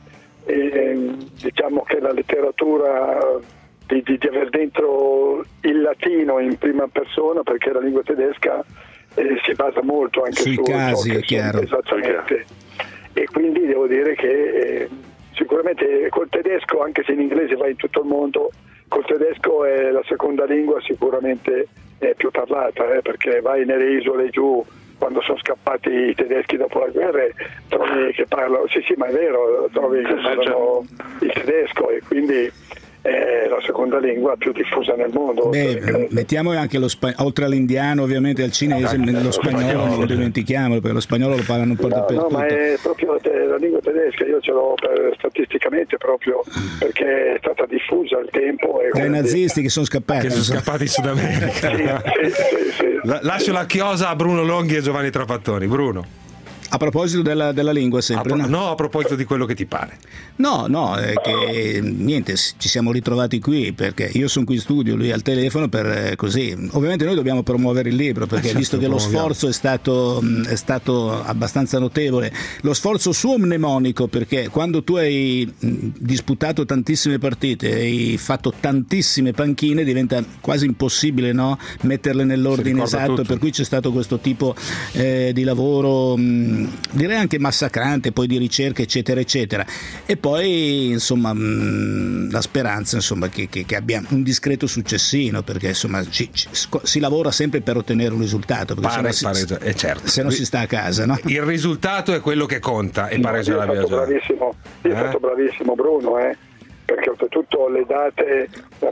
[SPEAKER 19] eh, diciamo che la letteratura di, di, di aver dentro il latino in prima persona, perché la lingua tedesca eh, si basa molto anche
[SPEAKER 17] sui
[SPEAKER 19] su
[SPEAKER 17] casi,
[SPEAKER 19] ciò
[SPEAKER 17] è chiaro.
[SPEAKER 19] Esattamente. E quindi devo dire che eh, sicuramente col tedesco, anche se in inglese va in tutto il mondo, col tedesco è la seconda lingua sicuramente è più parlata, eh, perché vai nelle isole giù, quando sono scappati i tedeschi dopo la guerra, trovi che parlano, sì sì ma è vero, trovi che parlano il tedesco, e quindi è la seconda lingua più diffusa nel mondo.
[SPEAKER 17] Beh, mettiamo anche lo spa- oltre all'indiano ovviamente al cinese,
[SPEAKER 19] Esatto,
[SPEAKER 17] lo spagnolo, non dimentichiamolo, perché lo spagnolo lo parlano un po'
[SPEAKER 19] no,
[SPEAKER 17] dappertutto.
[SPEAKER 19] no, ma è proprio la lingua tedesca, io ce l'ho per, statisticamente proprio perché è stata diffusa al tempo. E
[SPEAKER 17] dai nazisti che sono scappati.
[SPEAKER 4] Che sono scappati in Sud America.
[SPEAKER 19] sì, sì, sì.
[SPEAKER 4] La- lascio la chiosa a Bruno Longhi e Giovanni Trapattoni. Bruno.
[SPEAKER 17] A proposito della, della lingua sempre,
[SPEAKER 4] a pro-
[SPEAKER 17] no?
[SPEAKER 4] no, a proposito di quello che ti pare.
[SPEAKER 17] No, no, è che niente, ci siamo ritrovati qui perché io sono qui in studio, lui al telefono, per eh, così. Ovviamente noi dobbiamo promuovere il libro perché
[SPEAKER 4] certo,
[SPEAKER 17] visto che lo sforzo è stato, è stato abbastanza notevole, lo sforzo suo mnemonico, perché quando tu hai disputato tantissime partite, hai fatto tantissime panchine, diventa quasi impossibile, no? Metterle nell'ordine esatto, tutto. Per cui c'è stato questo tipo eh, di lavoro mh, direi anche massacrante, poi di ricerca eccetera eccetera, e poi insomma mh, la speranza insomma che, che, che abbia un discreto successino, perché insomma ci, ci, si lavora sempre per ottenere un risultato, perché
[SPEAKER 4] Pare,
[SPEAKER 17] se no,
[SPEAKER 4] pareggia,
[SPEAKER 17] si,
[SPEAKER 4] eh, certo.
[SPEAKER 17] se no si sta a casa, no?
[SPEAKER 4] Il risultato è quello che conta e
[SPEAKER 19] No,
[SPEAKER 4] pareggia
[SPEAKER 19] io
[SPEAKER 4] la
[SPEAKER 19] ho fatto
[SPEAKER 4] via.
[SPEAKER 19] bravissimo, io ho
[SPEAKER 4] Eh?
[SPEAKER 19] fatto bravissimo Bruno, eh, perché oltretutto le date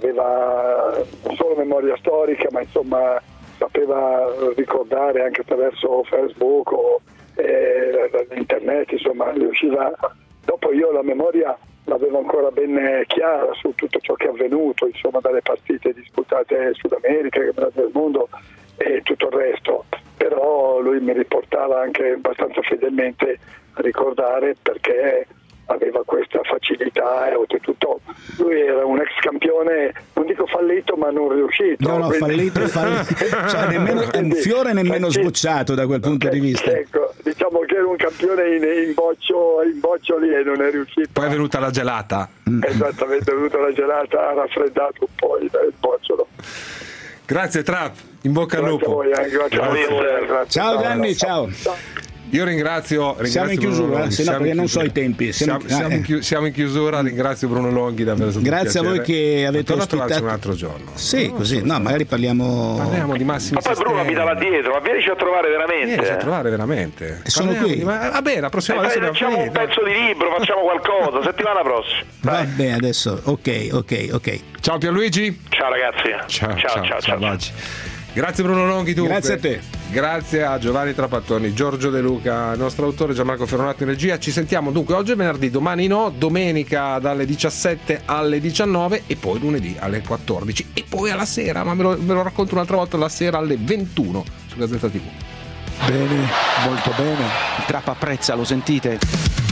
[SPEAKER 19] aveva non solo memoria storica, ma insomma sapeva ricordare anche attraverso Facebook o eh, internet, insomma riusciva. Dopo io la memoria l'avevo ancora ben chiara su tutto ciò che è avvenuto, insomma dalle partite disputate in Sud America, campionati del mondo e tutto il resto, però lui mi riportava anche abbastanza fedelmente a ricordare, perché aveva questa facilità e oltretutto lui era un ex campione, non dico fallito ma non riuscito.
[SPEAKER 17] No, no,
[SPEAKER 19] quindi...
[SPEAKER 17] fallito, fallito. Cioè, nemmeno, è un fiore nemmeno sbocciato da quel punto di vista.
[SPEAKER 19] Ecco, diciamo che era un campione in, in, boccio, in boccioli e non è riuscito.
[SPEAKER 4] Poi è venuta la gelata.
[SPEAKER 19] Esattamente, è venuta la gelata, ha raffreddato un po' il, il bocciolo.
[SPEAKER 4] Grazie Trap, in bocca al lupo.
[SPEAKER 19] Grazie a voi, eh, grazie a voi, grazie.
[SPEAKER 17] Ciao Gianni, ciao.
[SPEAKER 4] Io ringrazio, ringrazio
[SPEAKER 17] siamo in chiusura,
[SPEAKER 4] Bruno Longhi,
[SPEAKER 17] se no
[SPEAKER 4] siamo
[SPEAKER 17] perché
[SPEAKER 4] in
[SPEAKER 17] non so
[SPEAKER 4] chiusura.
[SPEAKER 17] i tempi. Siamo,
[SPEAKER 4] Siamo, siamo, in, chi- siamo in chiusura, ringrazio Bruno Longhi di aver stato
[SPEAKER 17] Grazie
[SPEAKER 4] un
[SPEAKER 17] a voi che avete
[SPEAKER 4] torna a trovarci
[SPEAKER 17] ospitato
[SPEAKER 4] un altro giorno.
[SPEAKER 17] Sì,
[SPEAKER 4] no,
[SPEAKER 17] così, no, magari parliamo.
[SPEAKER 4] Parliamo di Massimo
[SPEAKER 10] Ma poi Bruno
[SPEAKER 4] Sistemi.
[SPEAKER 10] mi dava dietro, ma vienici a trovare veramente.
[SPEAKER 4] Vienici a trovare veramente.
[SPEAKER 17] Sono
[SPEAKER 4] Parliamo
[SPEAKER 17] qui.
[SPEAKER 4] di- ma- vabbè, la prossima
[SPEAKER 10] Eh,
[SPEAKER 4] volta
[SPEAKER 10] dai,
[SPEAKER 4] siamo
[SPEAKER 10] facciamo un
[SPEAKER 4] qui,
[SPEAKER 10] pezzo di libro, facciamo qualcosa, settimana prossima.
[SPEAKER 17] Va bene adesso, ok, ok, ok.
[SPEAKER 4] Ciao Pierluigi.
[SPEAKER 10] Ciao ragazzi.
[SPEAKER 4] Ciao,
[SPEAKER 10] ciao, ciao. ciao, ciao.
[SPEAKER 4] baci. Grazie Bruno Longhi, dunque.
[SPEAKER 17] Grazie a te.
[SPEAKER 4] Grazie a Giovanni Trapattoni, Giorgio De Luca, il nostro autore Gianmarco Ferronato in regia. Ci sentiamo dunque oggi è venerdì, domani no, domenica dalle diciassette alle diciannove e poi lunedì alle quattordici e poi alla sera, ma ve lo, ve lo racconto un'altra volta, la sera alle ventuno su Gazzetta tivù.
[SPEAKER 9] Bene, molto bene.
[SPEAKER 18] Il Trap apprezza, lo sentite?